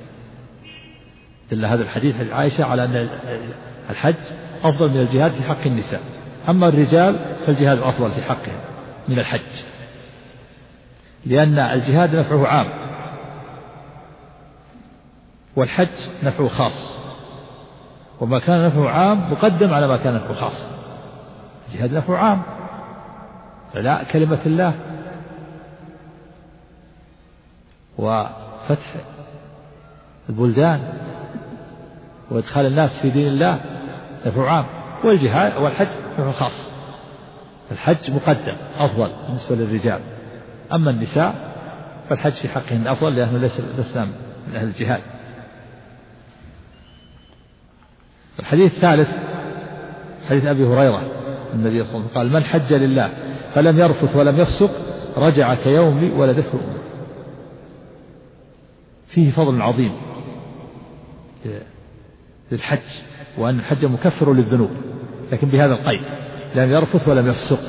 دل هذا الحديث حديث عائشة على أن الحج أفضل من الجهاد في حق النساء. أما الرجال فالجهاد أفضل في حقهم من الحج، لأن الجهاد نفعه عام والحج نفعه خاص، وما كان نفعه عام مقدم على ما كان نفعه خاص. الجهاد نفعه عام، فلا كلمة الله وفتح البلدان وإدخال الناس في دين الله نفع عام، والجهاد والحج نفع خاص. الحج مقدم أفضل بالنسبة للرجال، أما النساء فالحج في حقهن أفضل لأنه لسنا من أهل الجهاد. الحديث الثالث حديث أبي هريرة النبي صلى الله عليه وسلم قال من حج لله فلم يرفث ولم يفسق رجع كيوم ولدته أمه. فيه فضل عظيم للحج، وأن الحج مكفر للذنوب، لكن بهذا القيد: لم يرفث ولم يفسق.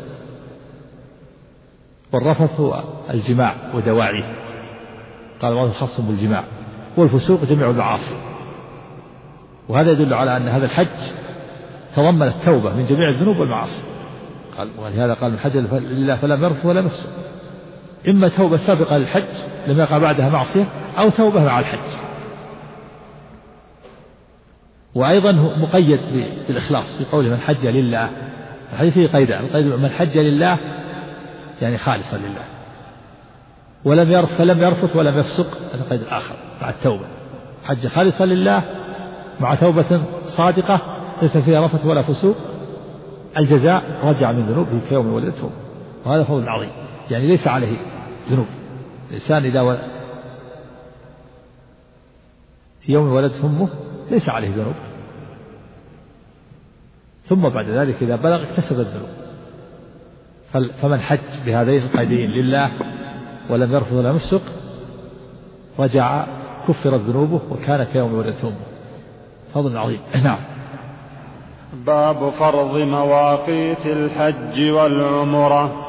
والرفث هو الجماع ودواعيه، قال بعضهم خاص بالجماع، والفسوق جميع المعاصي. وهذا يدل على أن هذا الحج تضمن التوبة من جميع الذنوب والمعاصي. قال ولهذا قال: من حج لله فلم يرفث ولم يفسق. إما توبة سابقة للحج لم يقع بعدها معصية، أو توبة مع الحج. وأيضا مقيد بالإخلاص في قوله: من حج لله. الحديث فيه قيدان: القيد من حج لله يعني خالصا لله، فلم يرفث ولم يفسق، هذا القيد الآخر مع التوبة. حج خالصا لله مع توبة صادقة ليس فيها رفث ولا فسوق، الجزاء رجع من ذنوبه كيوم ولدته. وهذا فضل عظيم، يعني ليس عليه ذنوب. الإنسان إذا في يوم ولدته أمه ليس عليه ذنوب، ثم بعد ذلك إذا بلغ اكتسب الذنوب. فمن حج بهذين القيدين لله ولم يرفث ولا يفسق رجع كفرت ذنوبه وكان كيوم ولدته أمه. فضل عظيم. نعم. باب فرض مواقيت الحج والعمرة.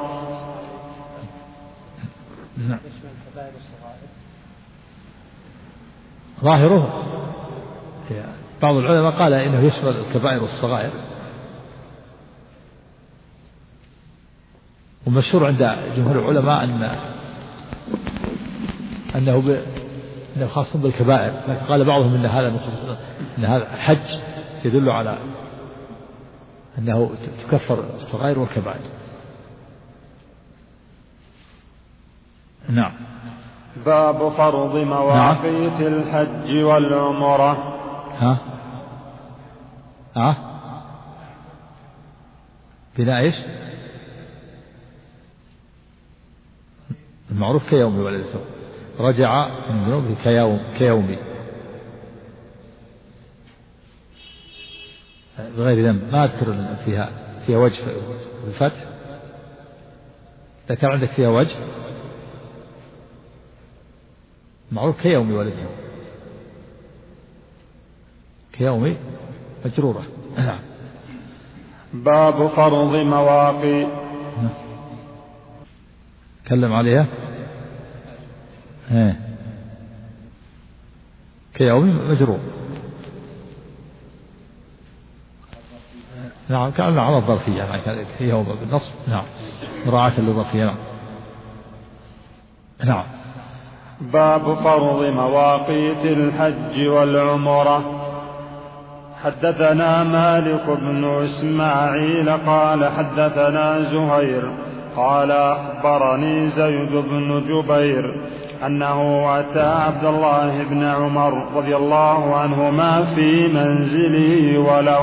نعم. ظاهره بعض العلماء قال إنه يشمل الكبائر والصغائر، ومشهور عند جمهور العلماء أنه خاص بالكبائر، لكن قال بعضهم إن هذا الحج يدل على أنه تكفر الصغائر والكبائر. نعم. باب فرض مواقيت الحج والعمرة. بناء ايش؟ المعروف كيوم ولدته، رجع من ذنوبه كيومي بغير ذنب. ما أذكر فيها وجه بالفتح، إذا كان عندك فيها وجه معروف كيومي ولدته، كيومي مجرورة. باب فرض مواقيت. تكلم عليها كيومي مجرور. نعم، كان على الظرفية يعني يوم بالنصب. نعم، مراعاة للظرفية. نعم. باب فرض مواقيت الحج والعمرة. حدثنا مالك بن إسماعيل قال حدثنا زهير قال أخبرني زيد بن جبير أنه أتى عبد الله بن عمر رضي الله عنهما في منزله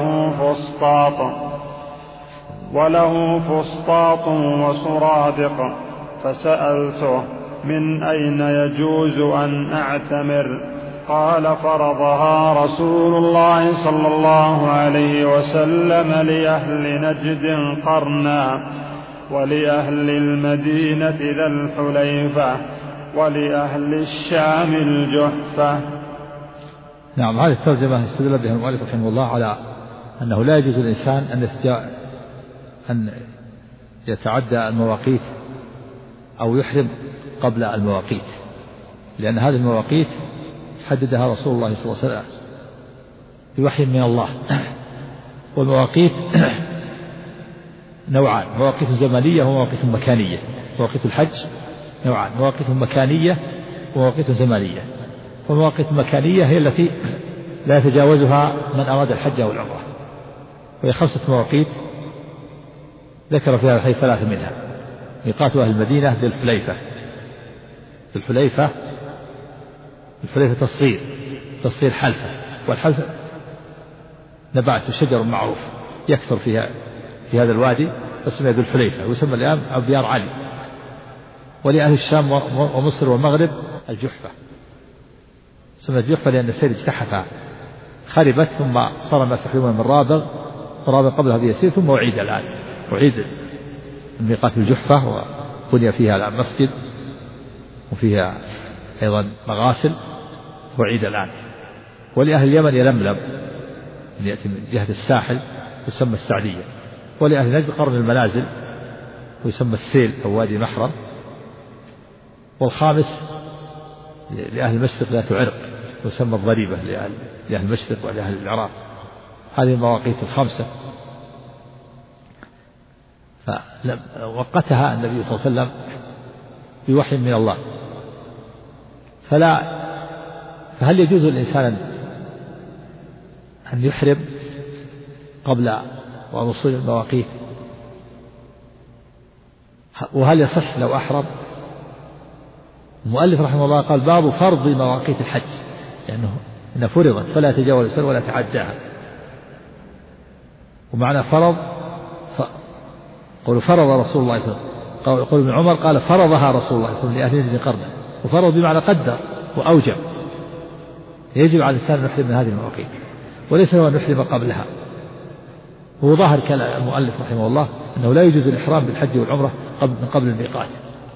وله فسطاط وسرادق، فسألته: من أين يجوز أن أعتمر؟ قال: فرضها رسول الله صلى الله عليه وسلم لأهل نجد قرنا، ولأهل المدينة ذا الحليفة، ولأهل الشام الجحفة. نعم. هذه الترجمة استدل بها المؤلف رحمه الله على أنه لا يجوز الإنسان أن يتعدى المواقيت أو يحرم قبل المواقيت، لأن هذه المواقيت حددها رسول الله صلى الله عليه وسلم بوحي من الله. والمواقيت نوعان: مواقيت زمنية ومواقيت مكانية. مواقيت الحج نوعان: مواقيت مكانية ومواقيت زمنية. فالمواقيت المكانية هي التي لا يتجاوزها من أراد الحج أو العمرة، وهي 5 مواقيت ذكر فيها الحديث 3 منها: ميقات أهل المدينة ذي الحليفة تصغير حلفة، والحلفة نبات شجر معروف يكثر فيها في هذا الوادي، فسمي ذو الحليفة، ويسمى الآن أبيار علي. ولأهل الشام ومصر والمغرب الجحفة، سمي الجحفة لأن السير اجتحفها خربت، ثم صار الناس يحرمون من رابغ قبلها بيسير، ثم أعيد ميقات الجحفة، وبني فيها الآن مسجد وفيها أيضا مغاسل، وعيد الآن. ولأهل اليمن يلملم يأتي من جهة الساحل يسمى السعدية، ولأهل نجد قرن المنازل ويسمى السيل أو وادي محرم. والخامس لأهل المشرق ذات عرق ويسمى الضريبة لأهل المشرق ولأهل العراق. هذه المواقيت الخمسة فوقتها النبي صلى الله عليه وسلم بوحي من الله. فهل يجوز للإنسان أن يحرم قبل وصول المواقيت؟ وهل يصح لو أحرم؟ المؤلف رحمه الله قال باب فرض مواقيت الحج، لأنه إن فرضت فلا يتجاوز السنة ولا يتعداها. ومعنى فرض قول فرض رسول الله صلى الله عليه وسلم، قول ابن عمر قال فرضها رسول الله صلى الله عليه وسلم لأهل نجد قرنا، وفرض بمعنى قدر وأوجب. يجب على الإنسان أن يحرم من هذه المواقيت وليس له أن يحرم قبلها. هو ظاهر كلام المؤلف رحمه الله أنه لا يجوز الإحرام بالحج والعمرة من قبل الميقات.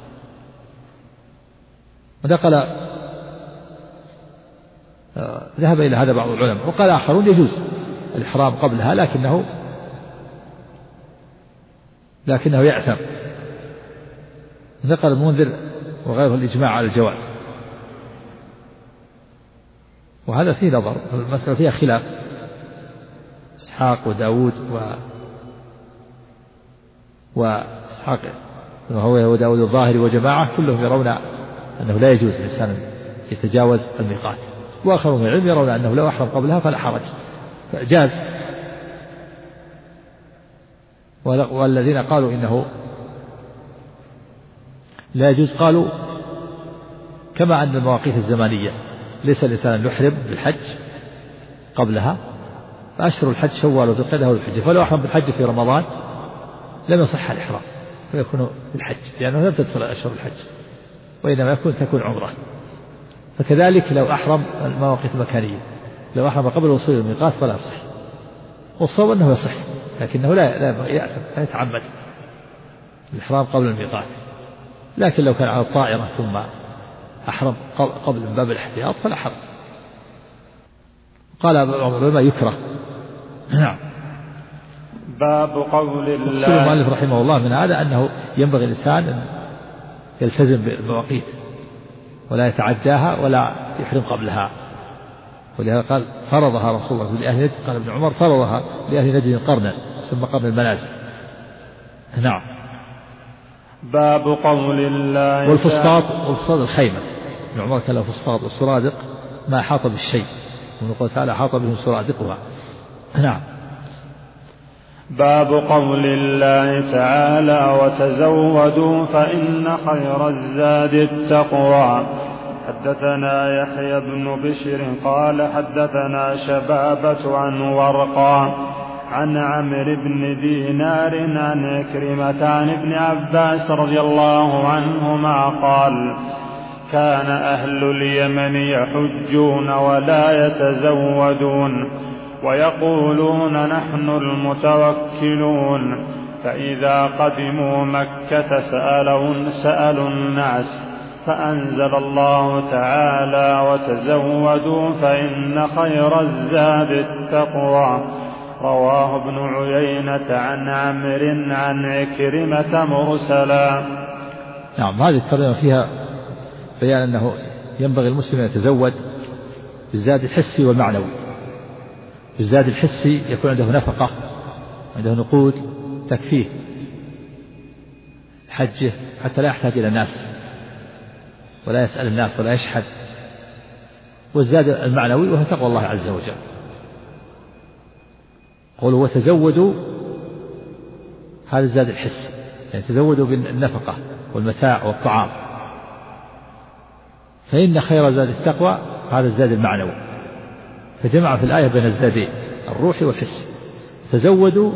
ذهب إلى هذا بعض العلماء، وقال آخرون يجوز الإحرام قبلها لكنه يأثم. نقل المنذر وغيره الإجماع على الجواز، وهذا فيه نظر، المسألة فيها خلاف. إسحاق وداود وإسحاق وهو داود الظاهري وجماعة كلهم يرون أنه لا يجوز الإنسان يتجاوز الميقات، وآخرون من العلم يرون أنه لو أحرم قبلها فلا حرج فجاز. والذين قالوا إنه لا يجوز قالوا كما أن المواقيت الزمانية ليس الإنسان أن يحرم بالحج قبلها، فأشهر الحج شوال وذو القعدة والحجة، فلو أحرم بالحج في رمضان لم يصح الإحرام فيكون بالحج، لأنه لم تدخل أشهر الحج وإنما تكون عمرة. فكذلك لو أحرم المواقيت المكانية، لو أحرم قبل وصول الميقات فلا يصح، والصواب أنه يصح لكنه لا يتعمد الإحرام قبل الميقات. لكن لو كان على الطائرة ثم أحرم قبل من باب الاحتياط فلا حرج. قال العلماء يكره. نعم. باب قول الله. المؤلف رحمه الله من هذا أنه ينبغي الإنسان أن يلتزم بالمواقيت ولا يتعداها ولا يحرم قبلها، ولهذا قال فرضها رسول الله لأهل نجد، قال ابن عمر فرضها لأهل نجد قرنا ثم قرن المنازل. نعم. باب قول الله. والفسطاط الخيمة، ابن عمر كان له فسطاط والسرادق ما أحاط بالشيء، ونقول تعالى أحاط بهم سرادقها. نعم. باب قول الله تعالى وتزودوا فإن خير الزاد التقوى. حدثنا يحيى بن بشر قال حدثنا شبابة عن ورقا عن عمرو بن دينار عن عكرمة عن ابن عباس رضي الله عنهما قال كان أهل اليمن يحجون ولا يتزودون ويقولون نحن المتوكلون، فإذا قدموا مكة سألوا الناس، فأنزل الله تعالى وتزودوا فإن خير الزاد التقوى. رواه ابن عيينة عن عمرو عن عكرمة مرسلا. نعم. هذه الترجمة فيها بيان أنه ينبغي المسلم أن يتزود بالزاد الحسي والمعنوي. بالزاد الحسي يكون عنده نفقة، عنده نقود تكفيه حجه حتى لا يحتاج إلى الناس ولا يسأل الناس ولا يشحد. والزاد المعنوي وهو تقوى الله عز وجل. قولوا وتزودوا هذا الزاد الحسي، يعني تزودوا بالنفقة والمتاع والطعام. فإن خير زاد التقوى هذا الزاد المعنوي، فجمع في الآية بين الزادين الروحي والحسي. تزودوا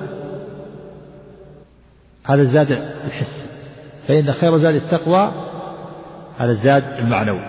هذا الزاد الحسي، فإن خير زاد التقوى هذا الزاد المعنوي.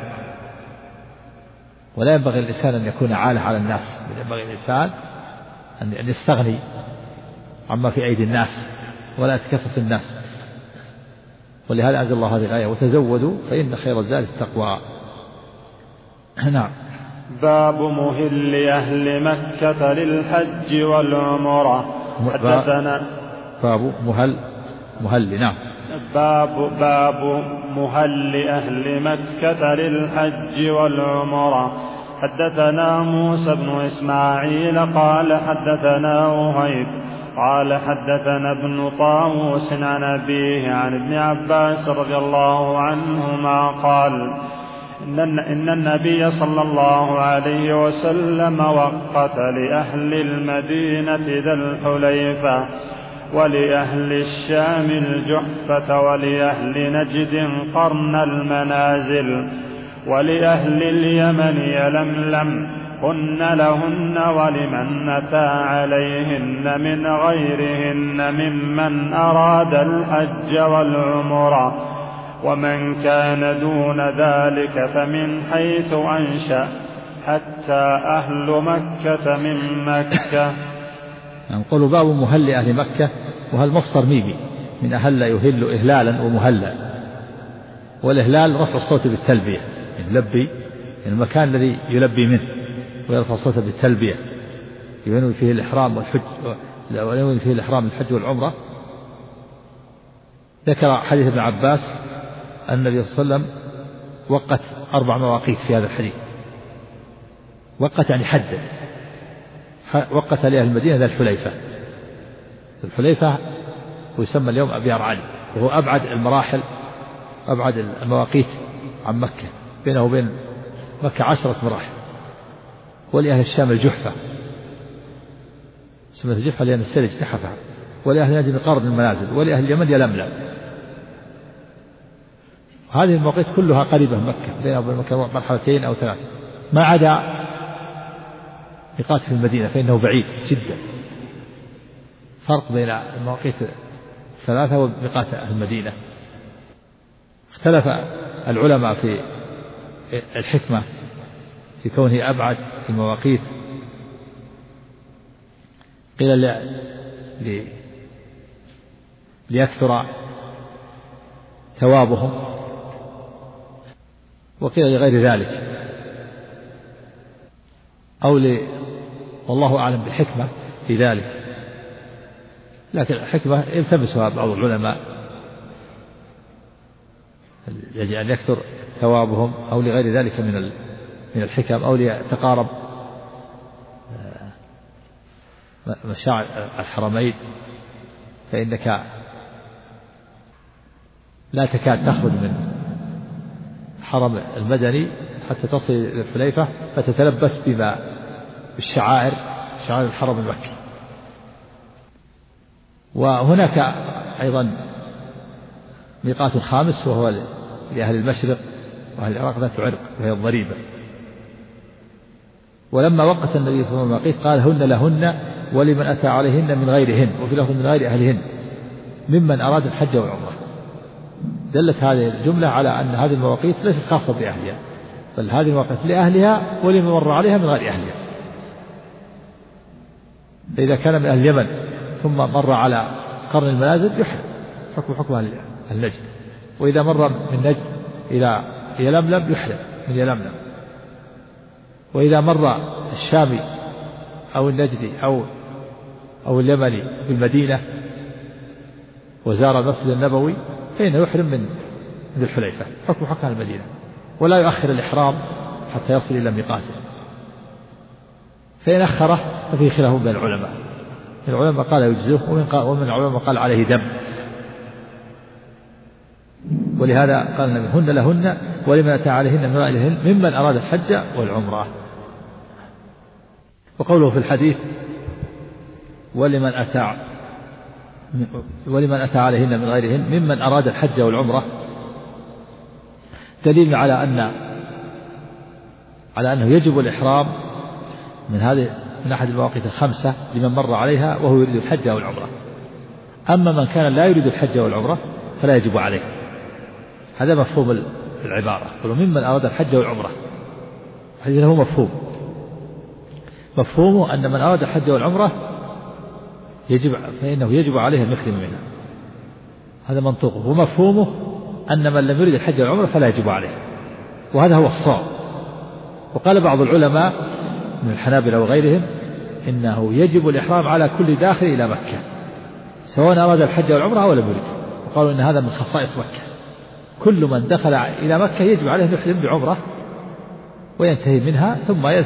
ولا ينبغي الإنسان أن يكون عالة على الناس، بل ينبغي الإنسان أن يستغني عما في أيدي الناس ولا يتكفف الناس. ولهذا أنزل الله هذه الآية وتزودوا فإن خير الزاد التقوى. نعم. باب مهل أهل مكة للحج والعمرة. حدثنا باب مهل نعم. باب مهل أهل مكة للحج والعمرة. حدثنا موسى بن إسماعيل قال حدثنا وهيب قال حدثنا ابن طاووس عن أبيه عن ابن عباس رضي الله عنهما قال إن النبي صلى الله عليه وسلم وقت لأهل المدينة ذا الحليفة ولأهل الشام الجحفة ولأهل نجد قرن المنازل ولأهل اليمن يلملم هن لهن ولمن أتى عليهن من غيرهن ممن أراد الحج والعمرة ومن كان دون ذلك فمن حيث أنشأ حتى أهل مكة من مكة. نقول باب مهل أهل مكة، وهل مصدر ميمي من أهل يهل إهلالا ومهلا، والإهلال رفع الصوت بالتلبية، يلبي المكان الذي يلبي منه ويرفع الصوت بالتلبية ينوي فيه الإحرام والحج وينوي فيه الإحرام الحج والعمرة. ذكر حديث ابن عباس أن النبي صلى الله عليه وسلم وقت 4 مواقيت في هذا الحديث. وقت يعني حدد، وقت لأهل المدينة ذا الحليفة. الحليفة ويسمى اليوم أبيار علي، وهو أبعد المراحل، أبعد المواقيت عن مكة، بينه وبين مكة 10 مراحل. ولأهل الشام الجحفة، سميت الجحفة لأن السيل اجتحفها. ولأهل نجد قرن المنازل. ولأهل اليمن يلملم. هذه المواقيت كلها قريبة من مكة، بينها وبين مكة مرحلتين أو 3، ما عدا ميقات في المدينة فإنه بعيد جدا. فرق بين المواقيت 3 وميقات أهل المدينة. اختلف العلماء في الحكمة في كونه أبعد في المواقيت. قيل ليكثر ثوابهم، وقيل لغير ذلك، أو والله أعلم بالحكمة في ذلك. لكن الحكمة يلتمسها بعض العلماء، يجب أن يكثر ثوابهم، أو لغير ذلك من الحكم، أو ليتقارب مشاعر الحرمين. فإنك لا تكاد تخرج من الحرم المدني حتى تصل إلى الحليفة فتتلبس بالشعائر، شعائر الحرم المكي. وهناك أيضا ميقات خامس، وهو لأهل المشرق وأهل العراق ذات عرق، وهي الضريبة. ولما وقت النبي صلى الله عليه وسلم المواقيت قال هن لهن ولمن أتى عليهن من غيرهن، وفي لفظ من غير أهلهن ممن أراد الحج والعمرة. دلت هذه الجملة على أن هذه المواقيت ليست خاصة بأهلها، بل هذه المواقيت لأهلها ولمن مر عليها من غير أهلها. فإذا كان من أهل اليمن ثم مر على قرن المنازل يحرم، حكم أهل نجد. وإذا مر من نجد إلى يلملم يحرم من يلملم. وإذا مر الشامي أو النجدي أو اليمني بالمدينة وزار المسجد النبوي فإنه يحرم من ذي الحليفة، حكم المدينة، ولا يؤخر الإحرام حتى يصل إلى ميقاته. فإن أخره ففي خلاف بين العلماء. العلماء قال يجزئه، ومن العلماء قال عليه دم. ولهذا قال النبي هن لهن ولمن أتى عليهن من غيرهن ممن أراد الحج والعمرة. وقوله في الحديث ولمن أتى عليهن من غيرهن ممن أراد الحج والعمرة دليل على أنه يجب الإحرام من أحد المواقيت 5 لمن مر عليها وهو يريد الحج والعمرة. أما من كان لا يريد الحج والعمرة فلا يجب عليه. هذا مفهوم العبارة، ولو ممن أراد الحج والعمرة، هذا له مفهومه أن من أراد الحج والعمرة فإنه يجب عليه المحرم منها. هذا منطوقه. ومفهومه أن من لم يريد الحج والعمرة فلا يجب عليه، وهذا هو الصواب. وقال بعض العلماء من الحنابلة وغيرهم إنه يجب الإحرام على كل داخل إلى مكة سواء أراد الحج والعمرة أو لم يرد، وقالوا إن هذا من خصائص مكة، كل من دخل إلى مكة يجب عليه أن يحرم بعمرة وينتهي منها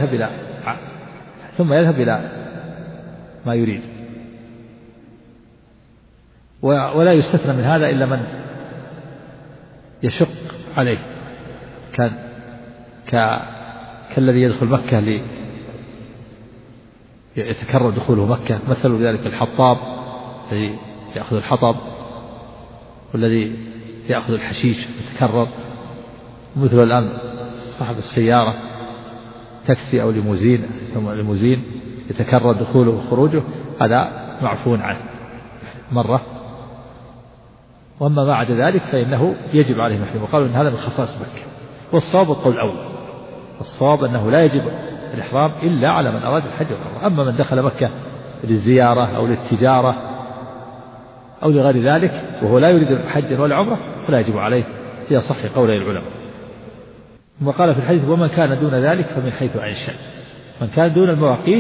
ثم يذهب إلى ما يريد. ولا يستثنى من هذا إلا من يشق عليه كالذي يدخل مكة يتكرر دخوله مكة، مثل ذلك الحطاب الذي يأخذ الحطب والذي يأخذ الحشيش يتكرر، مثل الآن صاحب السيارة تاكسي أو ليموزين يتكرر دخوله وخروجه، هذا معفو عنه مرة. وأما ما عدا ذلك فإنه يجب عليه محرم، وقالوا إن هذا من خصائص مكة. والصواب القول الأول، الصواب أنه لا يجب الإحرام إلا على من أراد الحج والعمرة. أما من دخل مكة للزيارة أو للتجارة أو لغير ذلك وهو لا يريد الحج ولا عمرة فلا يجب عليه في أصح قولي العلماء. ثم قال في الحديث ومن كان دون ذلك فمن حيث أنشأ، من كان دون المواقيت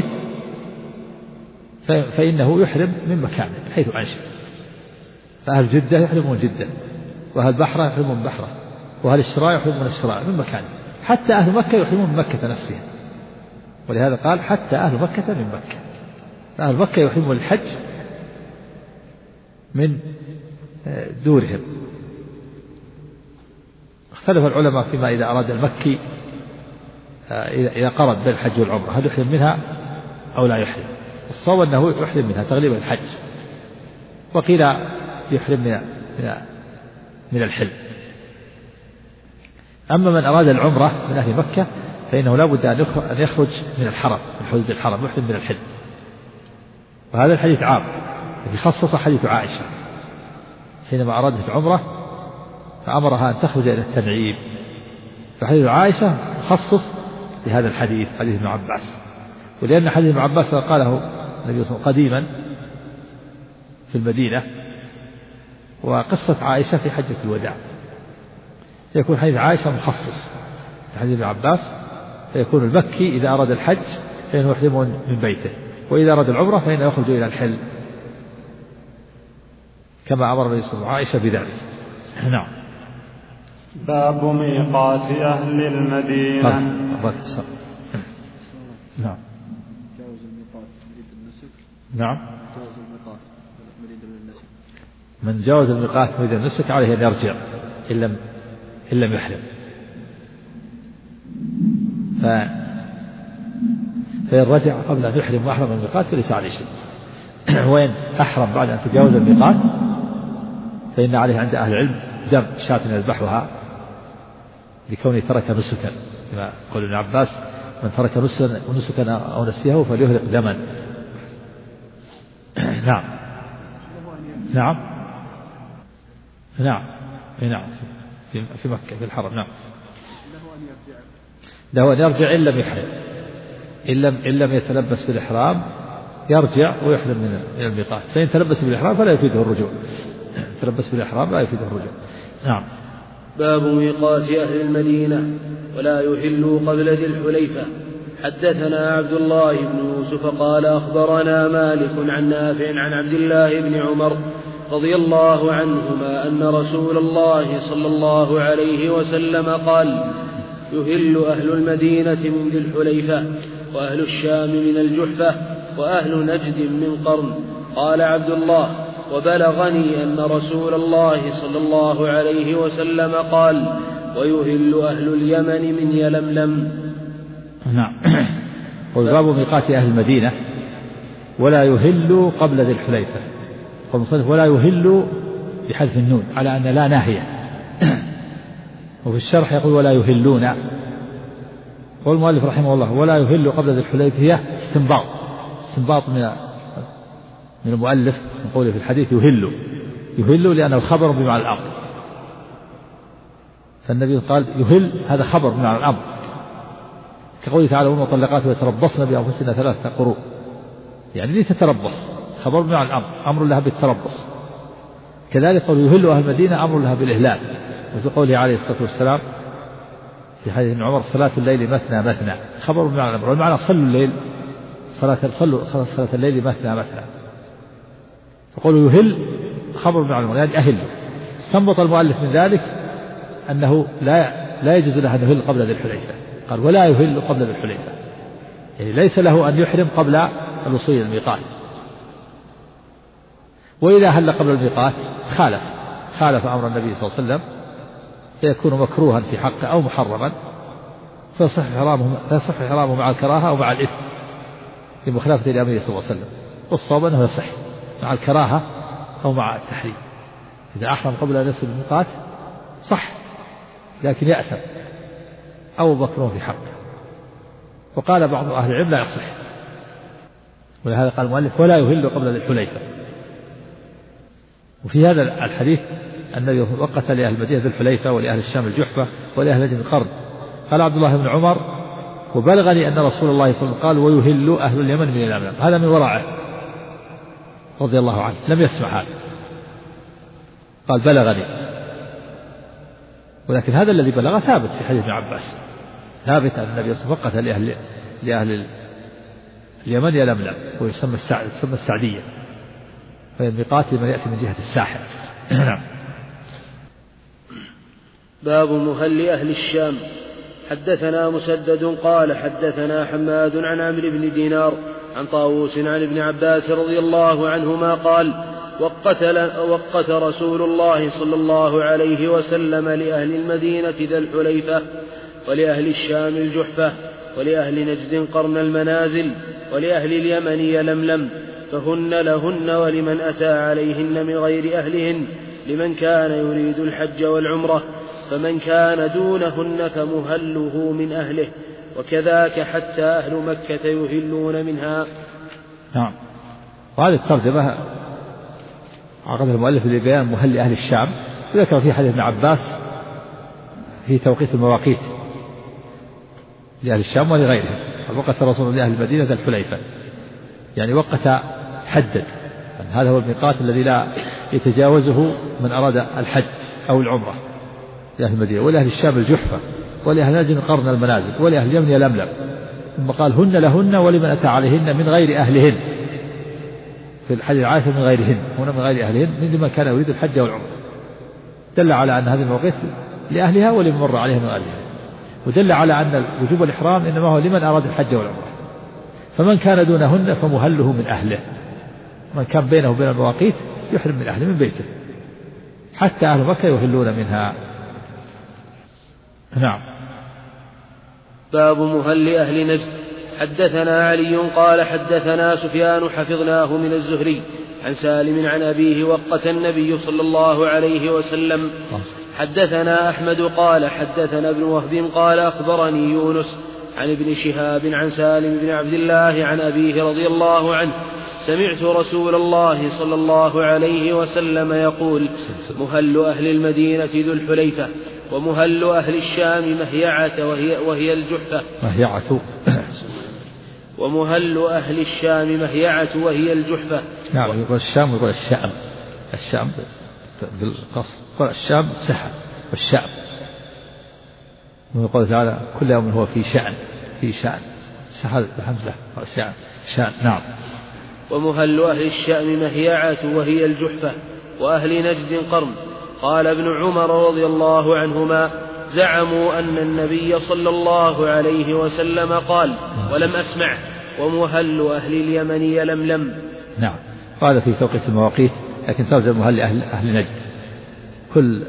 فإنه يحرم من مكانه من حيث أنشأ. فأهل جدة يحرمون جدة، وأهل بحرة يحرمون بحرة، وأهل الشراء يحرمون الشراء من مكانه، حتى أهل مكة يحرمون من مكة نفسها، ولهذا قال حتى أهل مكة من مكة. فأهل مكة يحرمون الحج من دورهم. اختلف العلماء فيما إذا أراد المكي إذا قرن بين الحج والعمرة هل يحرم منها أو لا يحرم. الصواب أنه يحرم منها تغليب الحج، وقيل يحرم من الحل. أما من أراد العمرة من أهل مكة فإنه لا بد أن يخرج من الحرم من حدود الحرم يحرم من الحل. وهذا الحديث عام الذي خصص حديث عائشة حينما أرادت عمرة فأمرها أن تخرج إلى التنعيم، فحديث عائشة مخصص لهذا الحديث حديث ابن عباس، ولأن حديث ابن عباس قاله النبي صلى الله عليه وسلم قديما في المدينة، وقصة عائشة في حجة الوداع، يكون حديث عائشة مخصص لحديث ابن عباس، فيكون المكي إذا أراد الحج فإنه يحرم من بيته، وإذا أراد العمرة فإنه يخرج إلى الحل كما أمر النبي صلى الله عليه وسلم عائشة بذلك. نعم. باب ميقات أهل المدينة. نعم. نعم. من جاوز الميقات مريد النسك عليه أن يرجع إن لم يحرم، فإن رجع قبل أن يحرم وأحرم الميقات فليس عليه شيء. وإن أحرم بعد أن تجاوز الميقات فإن عليه عند أهل العلم دم شاة يذبحها لكونه ترك نسكا، كما قال ابن عباس من ترك نسكا أو نسيه فليهرق دما. نعم. نعم. نعم. نعم. في مكة في الحرم. نعم. له أن يرجع إن لم يحرم، إن لم يتلبس بالإحرام يرجع ويحرم من الميقات، فإن تلبس بالإحرام فلا يفيده الرجوع، تلبس بالإحرام لا يفيده الرجوع. نعم. باب ميقات أهل المدينة ولا يهلوا قبل ذي الحليفة. حدثنا عبد الله بن يوسف قال أخبرنا مالك عن نافع عن عبد الله بن عمر رضي الله عنهما أن رسول الله صلى الله عليه وسلم قال يهل أهل المدينة من ذي الحليفة وأهل الشام من الجحفة وأهل نجد من قرن. قال عبد الله وبلغني أن رسول الله صلى الله عليه وسلم قال ويهل أهل اليمن من يلملم. نعم. والباب ميقات أهل المدينة ولا يهل قبل ذي الحليفة، ولا يهل بحذف النون على أن لا ناهية، وفي الشرح يقول ولا يهلون. والمؤلف رحمه الله ولا يهل قبل ذي الحليفة هي استنباط من المؤلف من قوله في الحديث يهل لأنه خبر بمعنى الأمر، فالنبي قال يهل هذا خبر بمعنى الأمر، كقوله تعالى والمطلقات يتربصن بأنفسهن 3 قروء، يعني ليه تتربص خبر بمعنى الأمر، أمر لها بالتربص. كذلك قول يهل أهل المدينة أمر لها بالإهلال، وفي قوله عليه الصلاة والسلام في حديث ابن عمر صلاة الليل مثنى مثنى، خبر بمعنى الأمر، والمعنى صلوا الليل صلاة الليل مثنى مثنى. فقولوا يهل خبر بمعنى الأمر يعني أهل. استنبط المؤلف من ذلك أنه لا يجوز له أن يهل قبل ذي الحليفة، قال ولا يهل قبل ذي الحليفة، يعني ليس له أن يحرم قبل الوصول إلى الميقات. وإذا هل قبل الميقات خالف أمر النبي صلى الله عليه وسلم، فيكون مكروها في حقه أو محرما، فيصح إحرامه مع الكراهة أو مع الإثم لمخالفة الأمر صلى الله عليه وسلم. والصواب أنه يصح مع الكراهة أو مع التحريم. إذا أحرم قبل أن يصل الميقات صح، لكن يأثم أو مكروه في حقه. وقال بعض أهل العلم لا يصح، ولهذا قال المؤلف ولا يهل قبل ذي الحليفة. وفي هذا الحديث النبي وقت لأهل المدينة ذي الحليفة ولأهل الشام الجحفة ولأهل نجد القرن. قال عبد الله بن عمر وبلغني أن رسول الله صلى الله عليه وسلم قال ويهل أهل اليمن من اليمن. هذا من ورعه رضي الله عنه، لم يسمع هذا، قال بلغني. ولكن هذا الذي بلغ ثابت في حديث ابن عباس، ثابت أن النبي صلى الله عليه وسلم وقت لأهل اليمن يلملم، ويسمى السعدية، وهي الميقات لمن يأتي من جهة الساحل. باب مهل أهل الشام. حدثنا مسدد قال حدثنا حماد عن عمرو بن دينار عن طاووس عن ابن عباس رضي الله عنهما قال وقت رسول الله صلى الله عليه وسلم لأهل المدينة ذا الحليفة، ولأهل الشام الجحفة، ولأهل نجد قرن المنازل، ولأهل اليمن يلملم، فهن لهن ولمن أتى عليهن من غير أهلهن، لمن كان يريد الحج والعمرة، فمن كان دونهن فمهله من أهله، وكذاك حتى أهل مكة يهلون منها. نعم. وهذه الترجمة عقد المؤلف لبيان مهل أهل الشام، وذكر في حديث ابن عباس في توقيت المواقيت لأهل الشام ولغيرهم. وقت رسول الله أهل المدينة ذا الحليفة، يعني وقت حدد، هذا هو الميقات الذي لا يتجاوزه من أراد الحج أو العمرة لأهل المدينة. ولأهل الشام الجحفة، ولأهل نجد قرن المنازل، ولأهل اليمن يلملم. ثم قال هن لهن ولمن أتى عليهن من غير أهلهن، في الحديث عائشة من غيرهن، هنا من غير أهلهن من من كان يريد الحج والعمرة. دل على أن هذه المواقيت لأهلها ولمن مر عليها من أهلها، ودل على أن وجوب الإحرام إنما هو لمن أراد الحج والعمرة. فمن كان دونهن فمهله من أهله، من كان بينه وبين المواقيت يحرم من أهله من بيته، حتى أهل مكة يهلون منها. نعم. باب مهل أهل نجد. حدثنا علي قال حدثنا سفيان حفظناه من الزهري عن سالم عن أبيه وقت النبي صلى الله عليه وسلم. حدثنا أحمد قال حدثنا ابن وهب قال أخبرني يونس عن ابن شهاب عن سالم بن عبد الله عن أبيه رضي الله عنه سمعت رسول الله صلى الله عليه وسلم يقول مهل أهل المدينة ذو الحليفة، ومهل أهل الشام مهيعة وهي الجحفة. ومهل أهل الشام مهيعة وهي الجحفة. نعم. يقول الشام ويقول الشام بالقصر، يقول الشام سحة والشام، ويقول تعالى كل يوم هو في شأن سحة بحمزة شأن. نعم. ومهل أهل الشام مهيعة وهي الجحفة، وأهل نجد قرن. قال ابن عمر رضي الله عنهما زعموا أن النبي صلى الله عليه وسلم قال ولم أسمع ومهل أهل اليمن يلملم. نعم. هذا في توقيت المواقيت، لكن ترجم مهل أهل نجد. كل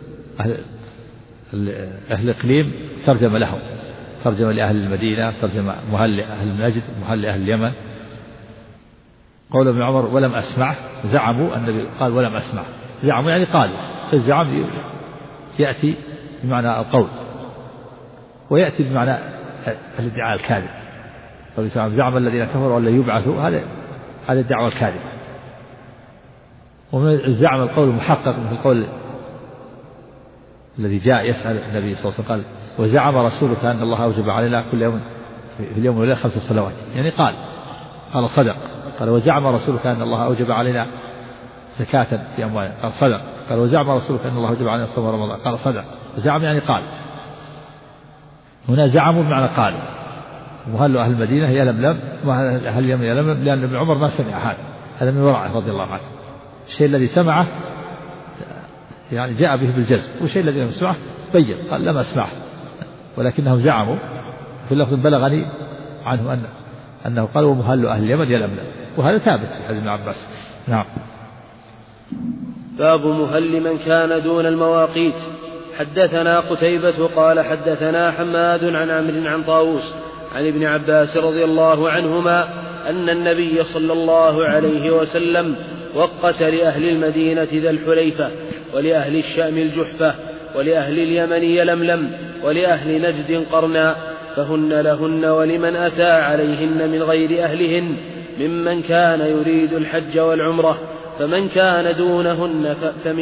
أهل الإقليم ترجم لهم، ترجم لأهل المدينة، ترجم مهل أهل نجد، مهل أهل اليمن. قول ابن عمر ولم أسمع، زعموا النبي قال ولم أسمع، زعموا يعني قالوا. الزعم يأتي بمعنى القول، ويأتي بمعنى الادعاء الكاذب. زعم الذين كفروا أن لا يبعثوا، هذا الدعوة الكاذبة. ومن الزعم القول المحقق مثل القول الذي جاء يسأل النبي صلى الله عليه وسلم قال وزعم رسولك أن الله أوجب علينا كل يوم في اليوم والليلة 5 صلوات، يعني قال صدق. قال وزعم رسولك أن الله أوجب علينا زكاة في أموالنا، قال صدق. قال وزعم رسولك أن الله أوجب علينا صوم رمضان، قال صدق. وزعم يعني قال. هنا زعموا بمعنى قالوا. وهل أهل المدينة يلملم وهل أهل اليمن يلملم، لأن ابن عمر ما سمع هذا من ورعه رضي الله عنه. الشيء الذي سمعه يعني جاء به بالجزم، والشيء الذي لم يسمعه بين قال لم أسمعه، ولكنهم زعموا. في اللفظ بلغني عنه أنه قال ومهل أهل اليمن يلملم، وهذا ثابت في حديث ابن عباس. نعم. باب مهل من كان دون المواقيت. حدثنا قتيبة قال حدثنا حماد عن عمرو عن طاووس عن ابن عباس رضي الله عنهما أن النبي صلى الله عليه وسلم وقت لأهل المدينة ذا الحليفة، ولأهل الشام الجحفة، ولأهل اليمن يلملم، ولأهل نجد قرنا، فهن لهن ولمن أتى عليهن من غير أهلهن ممن كان يريد الحج والعمرة، فمن كان دونهن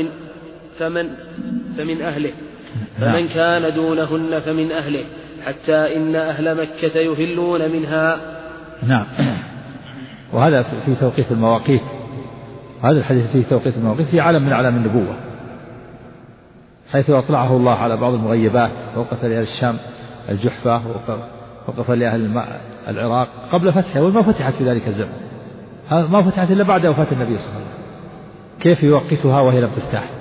فمن أهله، فمن كان دونهن فمن أهله، حتى إن أهل مكة يهلون منها. نعم. وهذا في توقيت المواقيت، هذا الحديث في توقيت المواقيت في علم من أعلام النبوة، حيث أطلعه الله على بعض المغيبات. وقف لأهل الشام الجحفة، وقف لأهل العراق قبل فتحه، وما فتحت في ذلك الزمن، ما فتحت إلا بعد وفاة النبي صلى الله عليه وسلم. كيف يوقتها وهي لم تفتح؟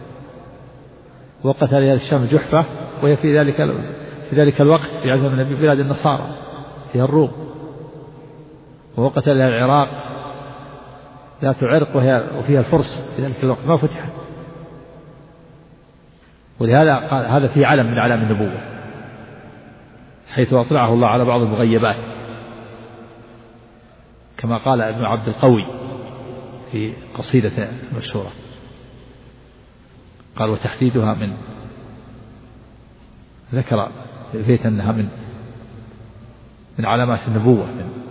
وقت لأهل الشام الجحفة وهي في ذلك الوقت في عهد النبي بلاد النصارى فيها الروم. ووقت لأهل العراق ذات عرق وفيها الفرس في ذلك الوقت ما فتحت. ولهذا قال هذا في علم من أعلام النبوة، حيث أطلعه الله على بعض المغيبات، كما قال ابن عبد القوي في قصيدة مشهورة، قال وتحديدها ذكر البيت أنها من علامات النبوة،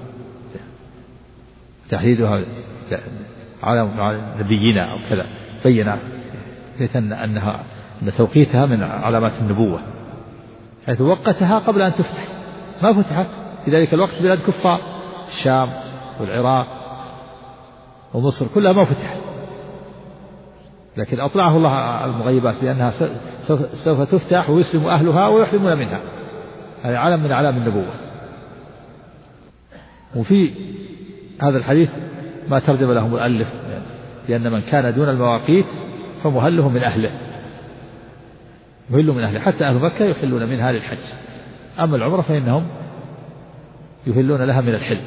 تحديدها على نبينا أو كذا، بين أن توقيتها من علامات النبوة، حيث وقتها قبل أن تفتح، ما فتحت في ذلك الوقت بلاد كفار، الشام والعراق ومصر كلها ما فتحت، لكن أطلعه الله على المغيبات بأنها سوف تفتح ويسلم أهلها ويحرمون منها. هذا علم من أعلام النبوة. وفي هذا الحديث ما ترجم له المؤلف، لأن من كان دون المواقيت فمهله من أهله، مهل من أهله، حتى أهل مكة يحلون منها للحج. أما العمرة فإنهم يهلون لها من الحل.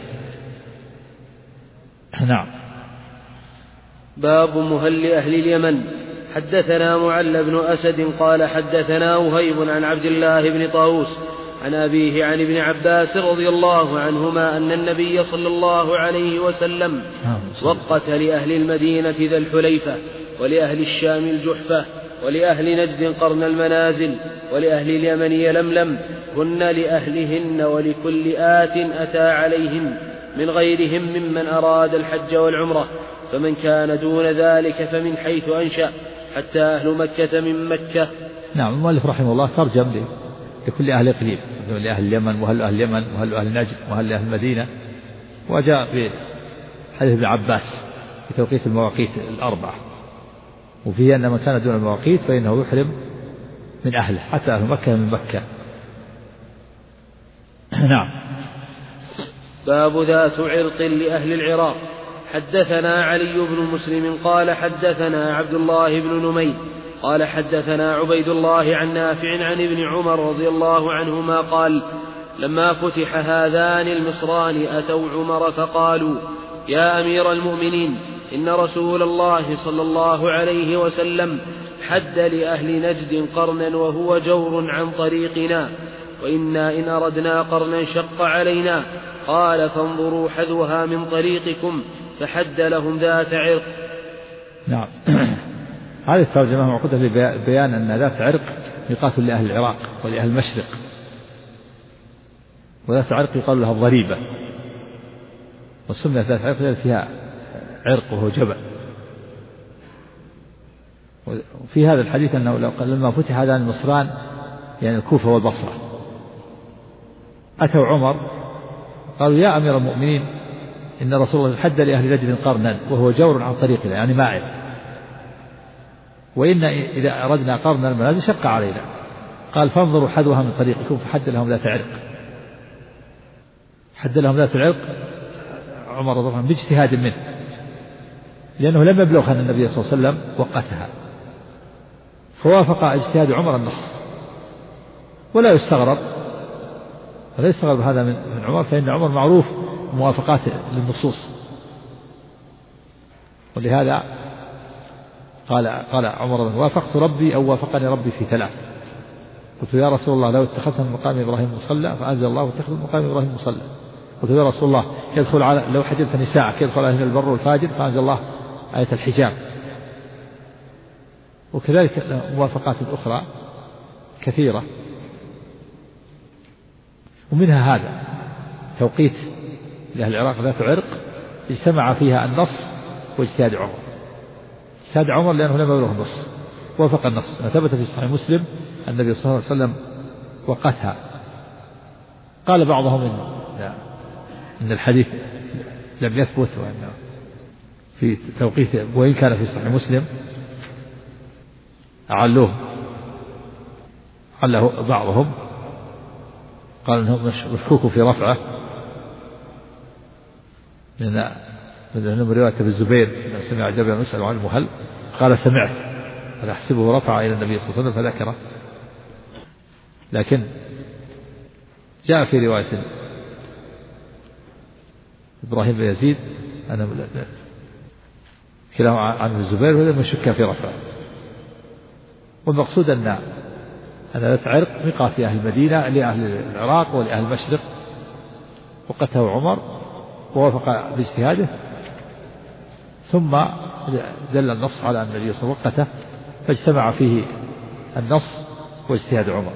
نعم. باب مهل أهل اليمن. حدثنا معل بن أسد قال حدثنا وهيب عن عبد الله بن طاووس عن أبيه عن ابن عباس رضي الله عنهما أن النبي صلى الله عليه وسلم وقت لأهل المدينة ذا الحليفة، ولأهل الشام الجحفة، ولأهل نجد قرن المنازل، ولأهل اليمن يلملم، هن لأهلهن ولكل آت أتى عليهن من غيرهم ممن أراد الحج والعمرة، فمن كان دون ذلك فمن حيث أنشأ، حتى أهل مكة من مكة. نعم. المؤلف رحمه الله ترجم لكل أهل إقليم، لأهل اليمن وأهل أهل اليمن وأهل أهل نجد وأهل أهل المدينة. وجاء في حديث ابن عباس في توقيت المواقيت الأربعة، وفيه أن من كان دون المواقيت فإنه يحرم من أهله، حتى أهل مكة من مكة. نعم. باب ذات عرق لأهل العراق. حدثنا علي بن مسلم قال حدثنا عبد الله بن نمير قال حدثنا عبيد الله عن نافع عن ابن عمر رضي الله عنهما قال لما فتح هذان المصران أتوا عمر فقالوا يا أمير المؤمنين إن رسول الله صلى الله عليه وسلم حد لأهل نجد قرنا وهو جور عن طريقنا، وإنا إن أردنا قرنا شق علينا. قال فانظروا حذوها من طريقكم، فحد لهم ذات عرق. نعم. هذه الترجمة معقودة لبيان أن ذات عرق ميقات لأهل العراق ولأهل المشرق، وذات عرق يقال لها الضريبة، وسميت ذات عرق فيها عرق وهو جبل. وفي هذا الحديث أنه لما فتح هذان المصران يعني الكوفة والبصرة أتوا عمر قالوا يا أمير المؤمنين إن رسول الله حد لأهل نجد قرنا وهو جور عن طريقنا، يعني ماعل، وإن إذا أردنا قرن المنازل شق علينا، قال فانظروا حذوها من طريقكم، فحد لهم ذات عرق، حد لهم ذات العرق عمر رضي الله عنه باجتهاد منه، لأنه لم يبلغ أن النبي صلى الله عليه وسلم وقتها، فوافق اجتهاد عمر النص. ولا يستغرب هذا من عمر، فإن عمر معروف موافقات للنصوص. ولهذا قال عمر وافقت ربي أو وافقني ربي في 3. قلت يا رسول الله لو اتخذت من مقام إبراهيم مصلى، فأنزل الله اتخذ من مقام إبراهيم مصلى. قلت يا رسول الله يدخل على لو حجبت نساءك يدخل عليهن البر والفاجر، فأنزل الله آية الحجاب. وكذلك موافقات أخرى كثيرة، ومنها هذا توقيت لأهل العراق ذات عرق اجتمع فيها النص واجتهاد عمر. اجتهاد عمر لأنه لم يبلغ النص، وافق النص. ما ثبت في صحيح مسلم النبي صلى الله عليه وسلم وقتها. قال بعضهم إن الحديث لم يثبت، وأن في توقيت، وإن كان في صحيح مسلم علّه بعضهم، قال إنه مشكوك في رفعه، لأنه رواية ابن الزبير أنه سمع جابر يسأل عن المهل قال سمعت، أنا أحسبه رفع إلى النبي صلى الله عليه وسلم فذكره. لكن جاء في رواية إبراهيم بن يزيد أنا كلاهما عن الزبير ولم يشك في رفعه. والمقصود أن ذات عرق ميقات أهل المدينة لأهل العراق ولأهل المشرق، وقته عمر ووافق باجتهاده، ثم دل النص على أن النبي صلى الله عليه وسلم وقته، فاجتمع فيه النص واجتهاد عمر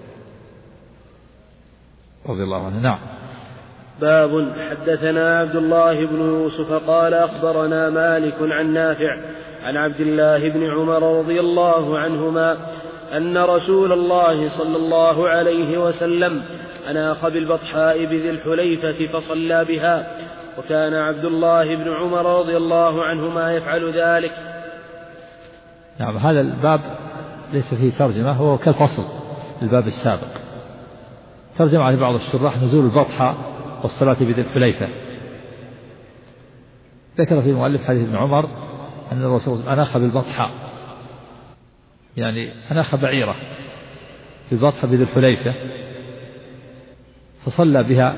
رضي الله عنه. نعم. باب حدثنا عبد الله بن يوسف قال أخبرنا مالك عن نافع عن عبد الله بن عمر رضي الله عنهما أن رسول الله صلى الله عليه وسلم أناخ بالبطحاء بذي الحليفة فصلى بها، وكان عبد الله بن عمر رضي الله عنهما يفعل ذلك. نعم. هذا الباب ليس فيه ترجمة، هو كالفصل الباب السابق. ترجم على بعض الشراح نزول البطحاء والصلاة بذي الحليفة. ذكر في المؤلف حديث ابن عمر أن الرسول أناخ بالبطحاء، يعني أناخ بعيرة بالبطحاء بذي الحليفة فصلى بها،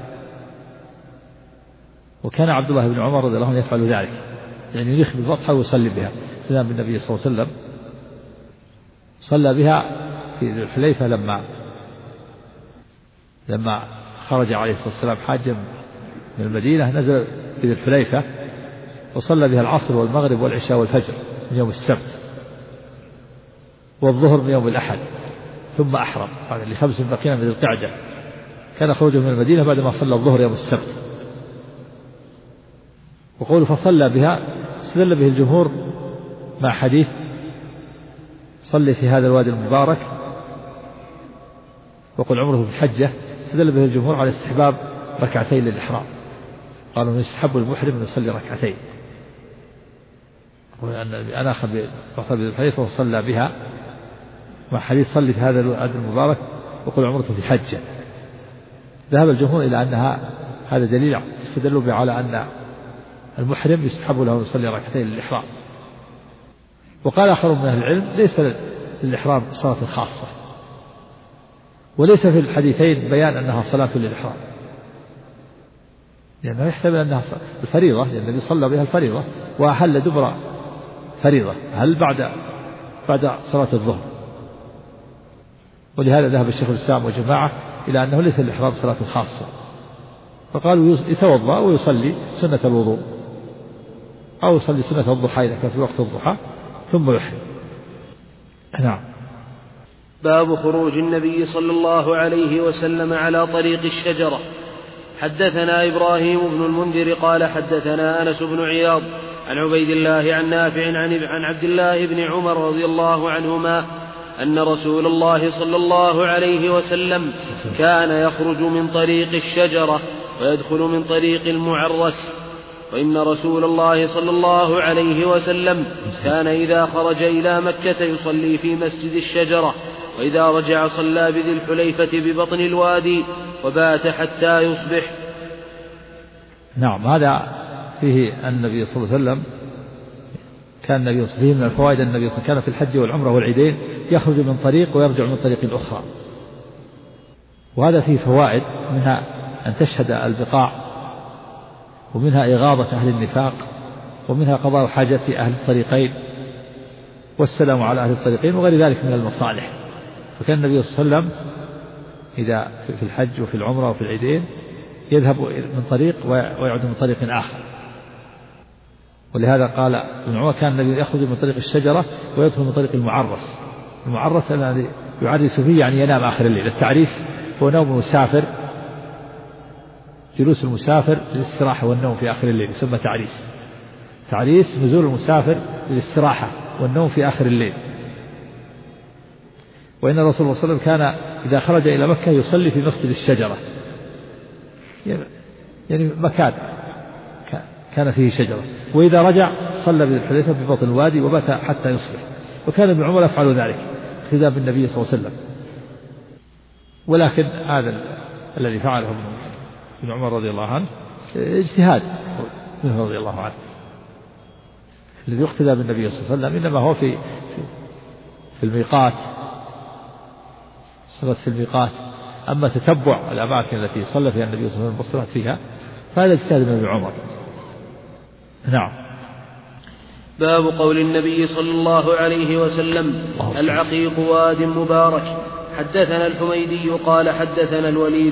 وكان عبد الله بن عمر رضي الله عنه يفعل ذلك، يعني ينيخ بالبطحاء ويصلي بها. سلام بالنبي صلى الله عليه وسلم صلى بها في ذي الحليفة لما خرج عليه الصلاة والسلام حاجا من المدينة، نزل في ذي الحليفة وصلى بها العصر والمغرب والعشاء والفجر من يوم السبت، والظهر من يوم الأحد، ثم أحرم. هذا اللي 5 بقين من ذي القعدة. كان خروجه من المدينة بعد ما صلى الظهر يوم السبت. وقوله فصلى بها استدل به الجمهور مع حديث صلي في هذا الوادي المبارك وقل عمره في الحجة. استدل به الجمهور على استحباب ركعتين للإحرام، قالوا يستحب المحرم أن يصلي ركعتين، وأن أناخ بذي الحليفة وصلى بها مع حديث صلي في هذا الوادي المبارك وقل عمره في الحجة. ذهب الجمهور إلى أنها هذا دليل استدلوا به على أن المحرم يستحب له أن يصلي ركعتين للإحرام. وقال آخر من أهل العلم ليس للإحرام صلاة خاصة، وليس في الحديثين بيان أنها صلاة للإحرام، لأنه يحتمل أنها الفريضة، لأن النبي صلى بها الفريضة وأحل دبر فريضة، هل بعد صلاة الظهر. ولهذا ذهب الشيخ الإسلام وجماعة إلى أنه ليس للإحرام صلاة خاصة، فقالوا يتوضأ ويصلي سنة الوضوء، أو يصلي سنة الضحى إذا كان في وقت الضحى ثم يحرم. نعم. باب خروج النبي صلى الله عليه وسلم على طريق الشجرة. حدثنا إبراهيم بن المنذر قال حدثنا أنس بن عياض عن عبيد الله عن نافع عن عبد الله بن عمر رضي الله عنهما أن رسول الله صلى الله عليه وسلم كان يخرج من طريق الشجرة ويدخل من طريق المعرس، وإن رسول الله صلى الله عليه وسلم كان إذا خرج إلى مكة يصلي في مسجد الشجرة وإذا رجع صلى بذي الحليفة ببطن الوادي وبات حتى يصبح. نعم، هذا فيه النبي صلى الله عليه وسلم كان النبي صلى الله عليه وسلم من الفوائد النبي صلى الله عليه وسلم كان في الحج والعمرة والعيدين يخرج من طريق ويرجع من طريق أخرى، وهذا فيه فوائد، منها أن تشهد البقاع، ومنها إغاظة أهل النفاق، ومنها قضاء حاجة أهل الطريقين والسلام على أهل الطريقين وغير ذلك من المصالح. فكان النبي صلى الله عليه وسلم إذا في الحج وفي العمرة وفي العيدين يذهب من طريق ويعود من طريق آخر، ولهذا قال ابن عمر كان النبي يخرج من طريق الشجرة ويدخل من طريق المعرس. المعرس الذي يعرس فيه يعني ينام آخر الليل. التعريس هو نوم المسافر، جلوس المسافر للاستراحة والنوم في آخر الليل يسمى تعريس. تعريس نزول المسافر للاستراحة والنوم في آخر الليل. وإن الرسول صلى الله عليه وسلم كان إذا خرج إلى مكة يصلي في مسجد الشجرة، يعني مكان كان فيه شجرة، وإذا رجع صلى بذي الحليفة في بطن الوادي وبات حتى يصبح. وكان ابن عمر يفعل ذلك اقتداء بالنبي صلى الله عليه وسلم. ولكن هذا الذي فعله ابن عمر رضي الله عنه اجتهاد منه رضي الله عنه. الذي يقتدى بالنبي صلى الله عليه وسلم إنما هو في الميقات، صلاة في الميقات. أما تتبع الأماكن التي صلى فيها النبي صلى الله عليه وسلم والصلاة فيها فهذا اجتهاد من ابن عمر. نعم. باب قول النبي صلى الله عليه وسلم: العقيق واد مبارك. حدثنا الحميدي قال حدثنا الوليد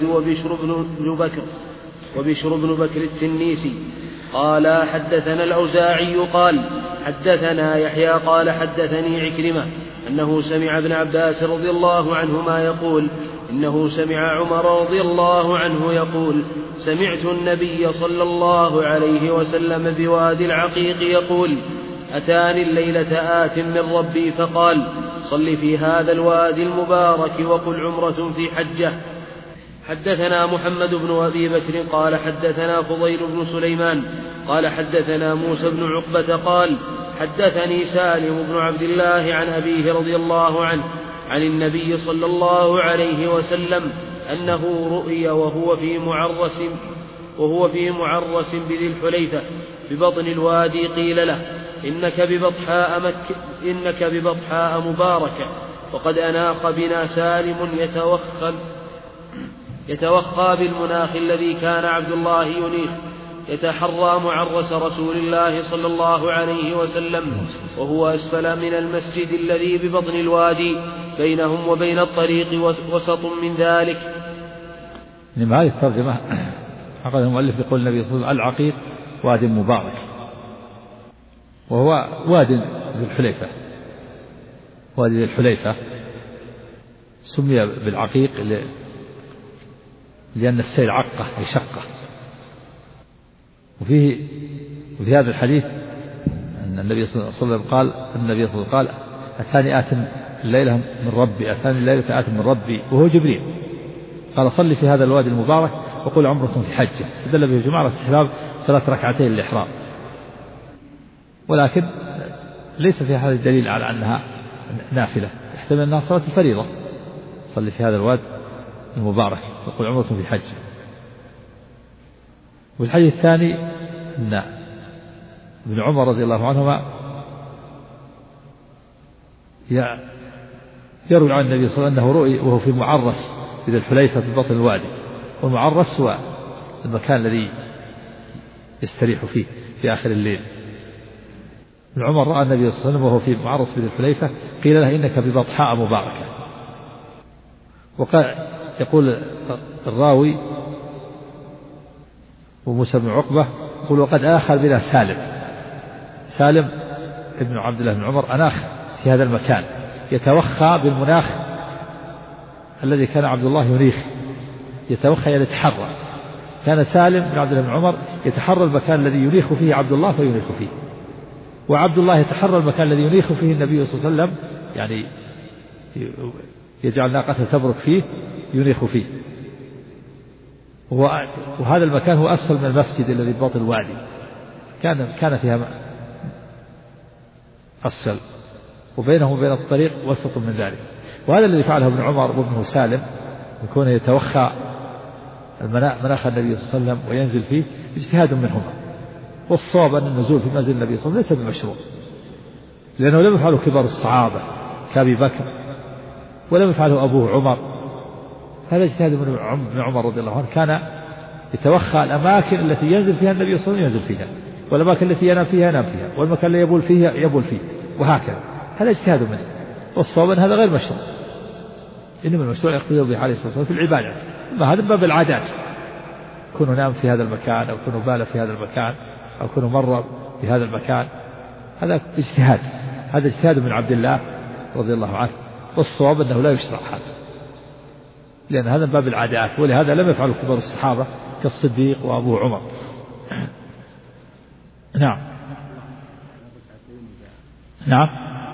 وبشر بن بكر التنيسي قال حدثنا الأوزاعي قال حدثنا يحيى قال حدثني عكرمة أنه سمع ابن عباس رضي الله عنهما يقول إنه سمع عمر رضي الله عنه يقول: سمعت النبي صلى الله عليه وسلم بوادي العقيق يقول: أتاني الليلة آت من ربي فقال: صل في هذا الوادي المبارك وقل عمرة في حجة. حدثنا محمد بن أبي بكر قال حدثنا فضيل بن سليمان قال حدثنا موسى بن عقبة قال حدثني سالم بن عبد الله عن أبيه رضي الله عنه عن النبي صلى الله عليه وسلم أنه رؤي وهو في معرس بذي الحليفة ببطن الوادي قيل له: إنك ببطحاء مباركة، وقد أناخ بنا سالم يتوخى بالمناخ الذي كان عبد الله ينيخ، يتحرى معرس رسول الله صلى الله عليه وسلم، وهو أسفل من المسجد الذي ببطن الوادي بينهم وبين الطريق وسط من ذلك. من هذه الترجمة أخذ المؤلف يقول النبي صلى الله عليه وسلم: العقيق واد مبارك، وهو واد ذي الحليفة. وادي ذي الحليفة سمي بالعقيق لأن السيل عقة أي شقة. وفي هذا الحديث أن النبي صلى الله عليه وسلم قال: أتاني آت الليلة من ربي، أتاني الليلة آت من ربي، وهو جبريل. قال: صلي في هذا الوادي المبارك وقل عمرة في حجة. استدل به الجماعة على استحباب صلاة ركعتين الإحرام، ولكن ليس في هذا الدليل على أنها نافلة، يحتمل أنها صلاة الفريضة. صلي في هذا الوادي المبارك وقل عمرة في حجة. والحديث الثاني أن ابن عمر رضي الله عنهما يروي عن النبي صلى الله عليه وسلم أنه رؤي وهو في معرس بذي الحليفة في بطن الوادي. والمعرس هو المكان الذي يستريح فيه في آخر الليل. ابن عمر رأى النبي صلى الله عليه وسلم وهو في معرس بذي الحليفة قيل له: إنك ببطحاء مباركة. وقال يقول الراوي وموسى بن عقبة يقول: وقد آخر بنا سالم ابن عبد الله بن عمر أناخ في هذا المكان، يتوخى بالمناخ الذي كان عبد الله ينيخ، يتوخى يتحرى. كان سالم بن عبد الله بن عمر يتحرى المكان الذي ينيخ فيه عبد الله فينيخ فيه، وعبد الله يتحرى المكان الذي ينيخ فيه النبي صلى الله عليه وسلم، يعني يجعل ناقته تبرك فيه ينيخ فيه. وهذا المكان هو أسفل من المسجد الذي ببطن الوادي، كان فيها أسفل، وبينه وبين الطريق وسط من ذلك. وهذا الذي فعله ابن عمر وابنه سالم، يكون يتوخى مناخ النبي صلى الله عليه وسلم وينزل فيه اجتهاد منهما. والصواب أن النزول في منزل النبي صلى الله عليه وسلم ليس بمشروع، لأنه لم يفعله كبار الصحابة كأبي بكر، ولم يفعله أبوه عمر. هذا اجتهاد من عمر رضي الله عنه، كان يتوخى الأماكن التي ينزل فيها النبي صلى الله عليه وسلم ينزل فيها، والأماكن التي ينام فيها ينام فيها، والمكان اللي يبول فيه يبول فيه، وهكذا. هذا اجتهاد منه. والصواب أن هذا غير مشروع، إنما المشروع يقتضي به عليه الصلاة والسلام في العبادة. أما هذا باب العادات، كونه نام في هذا المكان، أو كونه بال في هذا المكان، أو كونه مر في هذا المكان، هذا اجتهاد. هذا اجتهاد من عبد الله رضي الله عنه. والصواب أنه لا يشرع هذا، لأن هذا باب العادات، ولهذا لم يفعله كبار الصحابة كالصديق وأبو عمر. نعم نعم،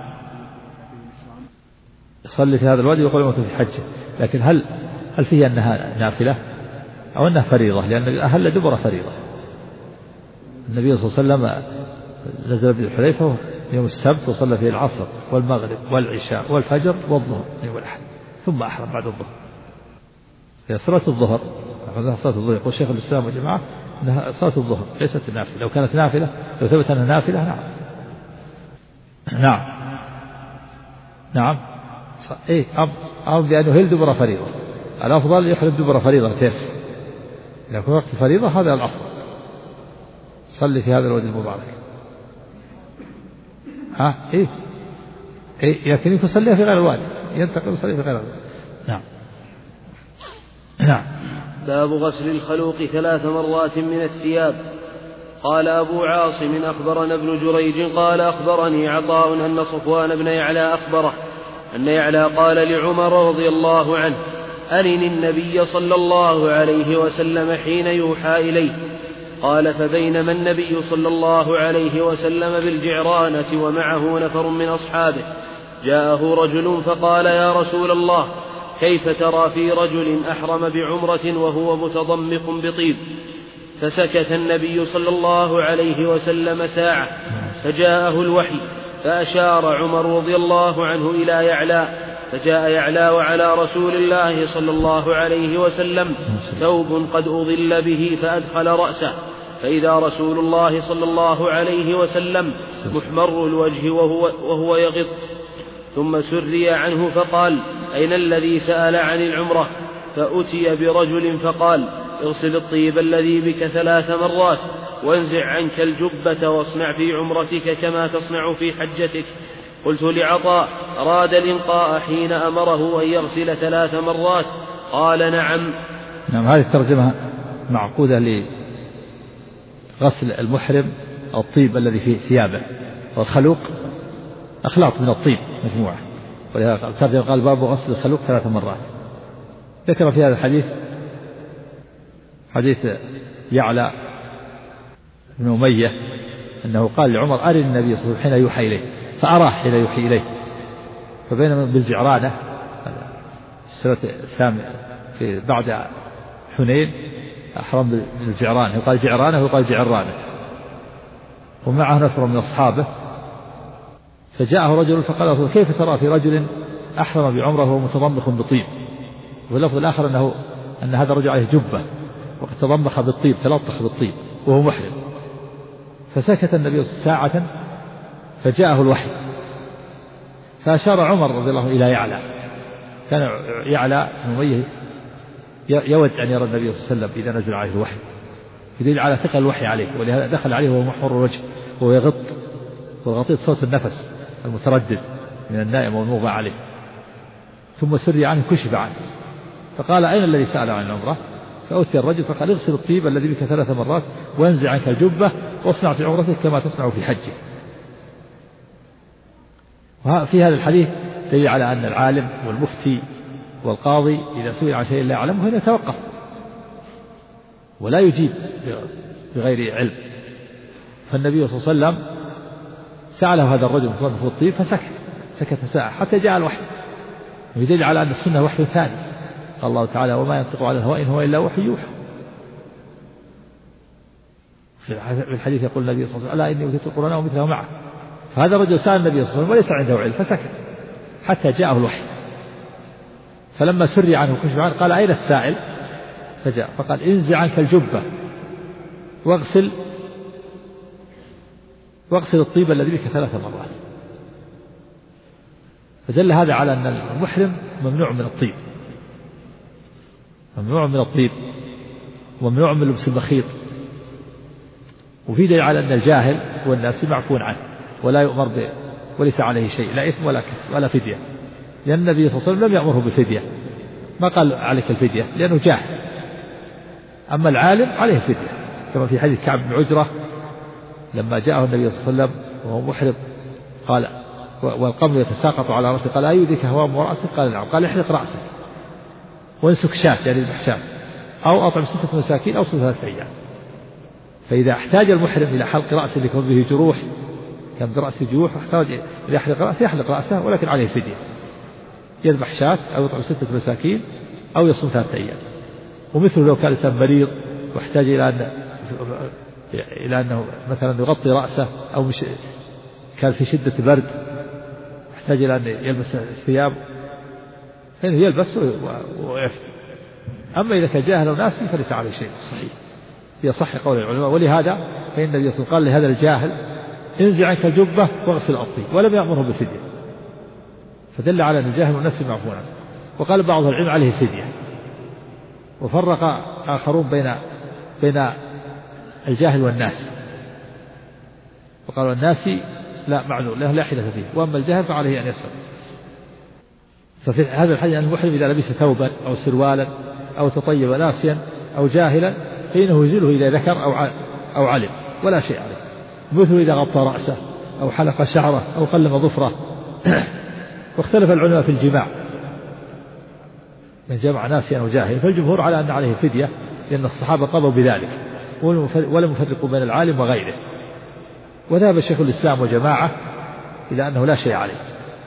يصلي في هذا الوادي ويقول موت في حجه. لكن هل فيه أنها نافلة أو أنها فريضة؟ لأن أهل دبر فريضة. النبي صلى الله عليه وسلم نزل بالحليفة يوم السبت وصلى فيه العصر والمغرب والعشاء والفجر والظهر يوم الأحد، ثم أحرم بعد الظهر. هي صلاة الظهر، صلاة الظهر يقول شيخ الإسلام وجماعة أنها صلاة الظهر ليست نافلة. لو كانت نافلة، لو ثبت أنها نافلة، نعم نعم نعم، إيه أمر بأنه يهل دبر فريضة. الأفضل يحرم دبر فريضة تيس، لكن وقت الفريضة هذا الأفضل. صلي في هذا الوادي المبارك. إيه لكن يصلي في غير الوادي، ينتقل يصلي في غير الوادي. نعم نعم. باب غسل الخلوق 3 مرات من الثياب. قال أبو عاصم أخبرنا ابن جريج قال أخبرني عطاء أن صفوان بن يعلى أخبره أن يعلى قال لعمر رضي الله عنه: أرني النبي صلى الله عليه وسلم حين يوحى إليه. قال: فبينما النبي صلى الله عليه وسلم بالجعرانة ومعه نفر من أصحابه، جاءه رجل فقال: يا رسول الله، كيف ترى في رجل أحرم بعمرة وهو متضمخ بطيب؟ فسكت النبي صلى الله عليه وسلم ساعة، فجاءه الوحي، فأشار عمر رضي الله عنه إلى يعلى، فجاء يعلى وعلى رسول الله صلى الله عليه وسلم ثوب قد أضل به، فأدخل رأسه، فإذا رسول الله صلى الله عليه وسلم محمر الوجه وهو يغط، ثم سري عنه فقال: أين الذي سأل عن العمرة؟ فأتي برجل فقال: اغسل الطيب الذي بك 3 مرات، وانزع عنك الجبة، واصنع في عمرتك كما تصنع في حجتك. قلت لعطاء: أراد الإنقاء حين أمره أن يغسل 3 مرات؟ قال: نعم. نعم، هذه الترجمة معقودة لغسل المحرم الطيب الذي في ثيابه، والخلوق أخلاط من الطيب مجموعة، ولهذا قال باب غسل الخلوق 3 مرات. ذكر في هذا الحديث حديث يعلى بن أمية أنه قال لعمر: أرني النبي صلى الله عليه وسلم حين يوحى إليه، فأراه حين يوحى إليه. فبينما بالجعرانة السنة الثامنة في بعد حنين أحرم بالجعرانة، يقال جعرانة ويقال جعرانة، ومعه نفر من أصحابه. فجاءه رجل فقال له: كيف ترى في رجل أحرم بعمره وهو متضمخ بطيب؟ واللفظ الآخر أن هذا الرجل عليه جبة وقد تضمخ بالطيب، تلطخ بالطيب وهو محرم. فسكت النبي ساعة، فجاءه الوحي، فأشار عمر رضي الله عنه إلى يعلى. كان يعلى بن أمية يود أن يرى النبي صلى الله عليه وسلم إذا نزل عليه الوحي، يدل على ثقل الوحي عليه، ولهذا دخل عليه وهو محمر الوجه وهو يغط، والغطيط صوت النفس المتردد من النائم والموضع عليه. ثم سري عنه، كشف عنه، فقال: أين الذي سأل عن العمرة؟ فأتي الرجل فقال: اغسل الطيب الذي بك 3 مرات، وانزع عنك الجبة، واصنع في عمرتك كما تصنع في حجك. وفي هذا الحديث دليل على أن العالم والمفتي والقاضي إذا سئل عن شيء لا يعلمه هنا يتوقف ولا يجيب بغير علم. فالنبي صلى الله عليه وسلم سأله هذا الرجل في الطيب فسكت ساعة حتى جاء الوحي، ويدل على أن السنة وحي ثاني. قال الله تعالى: وما ينطق عن الهوى إن هو إلا وحي يوحى. في الحديث يقول النبي صلى الله عليه وسلم: ألا إني أوتيت القرآن ومثله معه. فهذا الرجل سأل النبي صلى الله عليه وسلم وليس عنده علم، فسكت حتى جاءه الوحي. فلما سري عنه كشف عنه قال أين السائل؟ فجاء فقال انزع عنك الجبة واغسل الطيب الذي بك 3 مرات. فدل هذا على أن المحرم ممنوع من الطيب، ممنوع من الطيب وممنوع من لبس المخيط. وفي دليل على أن الجاهل والناس معفون عنه ولا يؤمر وليس عليه شيء، لا إثم ولا فدية، لأن النبي صلى الله عليه وسلم لم يأمره بفدية، ما قال عليك الفدية لأنه جاهل. أما العالم عليه فدية، كما في حديث كعب بن عجرة لما جاءه النبي صلى الله عليه وسلم وهو محرم قال والقمل يتساقط على رأسه قال أيديك هوام ورأسك؟ قال نعم. قال احلق رأسك وانسك شاة يعني المحشاة أو أطعم 6 مساكين أو صم 3 أيام. فإذا احتاج المحرم إلى حلق رأسه لكون به جروح، كان برأسه جروح واحتاج إلى يحلق رأسه يحلق رأسه، ولكن عليه فدية، يذبح شاة أو يطعم 6 مساكين أو يصوم 3 أيام. ومثله لو كان الإنسان مريض واحتاج إلى أنه مثلا يغطي رأسه أو كان في شدة برد يحتاج إلى أن يلبس الثياب فإنه يلبس ويفتي. أما إذا كان جاهل وناسي فليس عليه شيء صحيح، هي صح قول العلماء. ولهذا فإن النبي صلى الله عليه وسلم قال لهذا الجاهل انزع عنك الجبة واغسل الطيب ولم يأمره بفدية، فدل على أن الجاهل والناسي معفون عنه. وقال بعض العلم عليه فدية. وفرق آخرون بين الجاهل والناس، وقالوا الناسي لا معلوم له لا حيلة فيه، وأما الجاهل فعليه أن يسأل. ففي هذا الحديث أن المحرم إذا لبس ثوبا أو سروالا أو تطيب ناسيا أو جاهلا فإنه يزيله إذا ذكر أو علم ولا شيء عليه، مثل إذا غطى رأسه أو حلق شعره أو قلم ظفره. واختلف العلماء في الجماع من جمع ناسيا أو جاهلا، فالجمهور على أن عليه فدية لأن الصحابة قضوا بذلك ولم يفرقوا بين العالم وغيره. وذهب شيخ الإسلام وجماعة إلى أنه لا شيء عليه،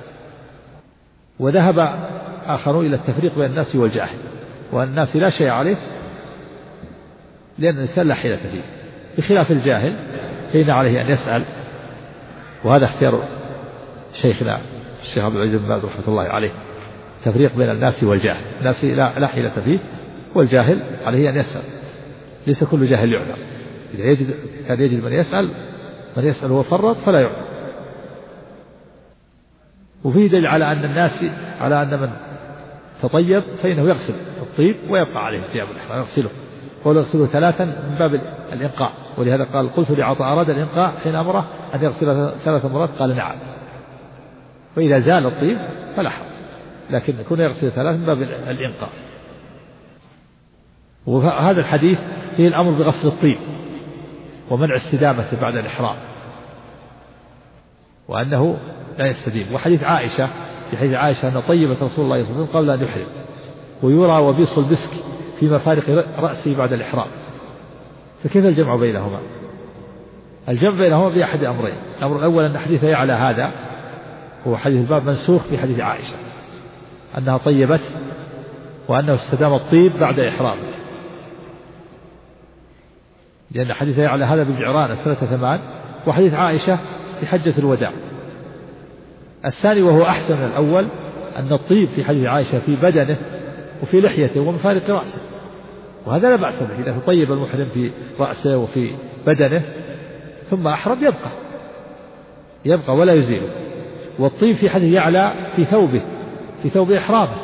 وذهب آخرون إلى التفريق بين الناس والجاهل، وأن الناس لا شيء عليه لأن الإنسان لا حيلة فيه، بخلاف الجاهل فإن عليه أن يسأل. وهذا اختيار شيخنا الشيخ عبد العزيز بن باز رحمة الله عليه، تفريق بين الناس والجاهل. الناس لا حيلة فيه، والجاهل عليه أن يسأل، ليس كل جاهل يعلم. إذا كان يجد من يسأل وفرط فلا يعلم. وفيه دليل على أن الناس على أن من تطيب فإنه يغسل الطيب ويبقى عليه ثياب الإحرام يغسله، قول يغسله 3 من باب الإنقاء. ولهذا قال قلت لعطاء أراد الإنقاء حين أمره أن يغسل 3 مرات قال نعم. وإذا زال الطيب فلا حرج، لكن يكون يغسل 3 من باب الإنقاء. وهذا الحديث فيه الأمر بغسل الطيب ومنع استدامته بعد الإحرام، وأنه لا يستديم. وحديث عائشة في حديث عائشة أن طيبة رسول الله صلى الله عليه وسلم قبل أن يحرم، ويرى وبيص البسك في مفارق رأسه بعد الإحرام. فكيف الجمع بينهما؟ الجمع بينهما بأحد أمرين. الأمر الأول أن حديث يعلى هذا هو حديث الباب منسوخ في حديث عائشة أنها طيبت وأنه استدام الطيب بعد إحرامه، لأن حديث يعلى هذا بالجعرانة سنة 8، وحديث عائشة في حجة الوداع. الثاني وهو أحسن من الأول أن الطيب في حديث عائشة في بدنه وفي لحيته ومفارق رأسه، وهذا لا بأس به. إذا تطيب المحرم في رأسه وفي بدنه ثم أحرم يبقى ولا يزيله. والطيب في حديث يعلى في ثوب إحرامه،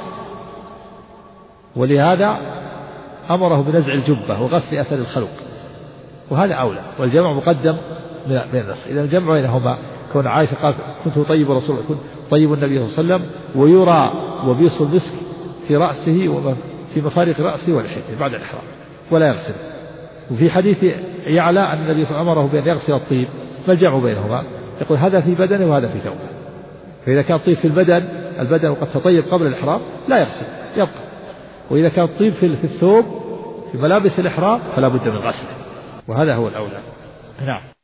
ولهذا أمره بنزع الجبة وغسل أثر الخلق، وهذا أولى. والجمع مقدم من النص. إذا الجمع بينهما كون عائشة قال كنت أطيب رسول الله، كنت طيب النبي صلى الله عليه وسلم، ويرى وبيص المسك في رأسه وفي مفارق رأسه ولحيته بعد الإحرام ولا يغسل. وفي حديث يعلى أن النبي صلى الله عليه وسلم أمره بأن يغسل الطيب، ما الجمع بينهما؟ يقول هذا في بدنه وهذا في ثوبه. فإذا كان الطيب في البدن وقد تطيب قبل الإحرام لا يغسل يبقى، وإذا كان الطيب في الثوب في ملابس الإحرام فلا بد من غسله، وهذا هو الأولى. نعم.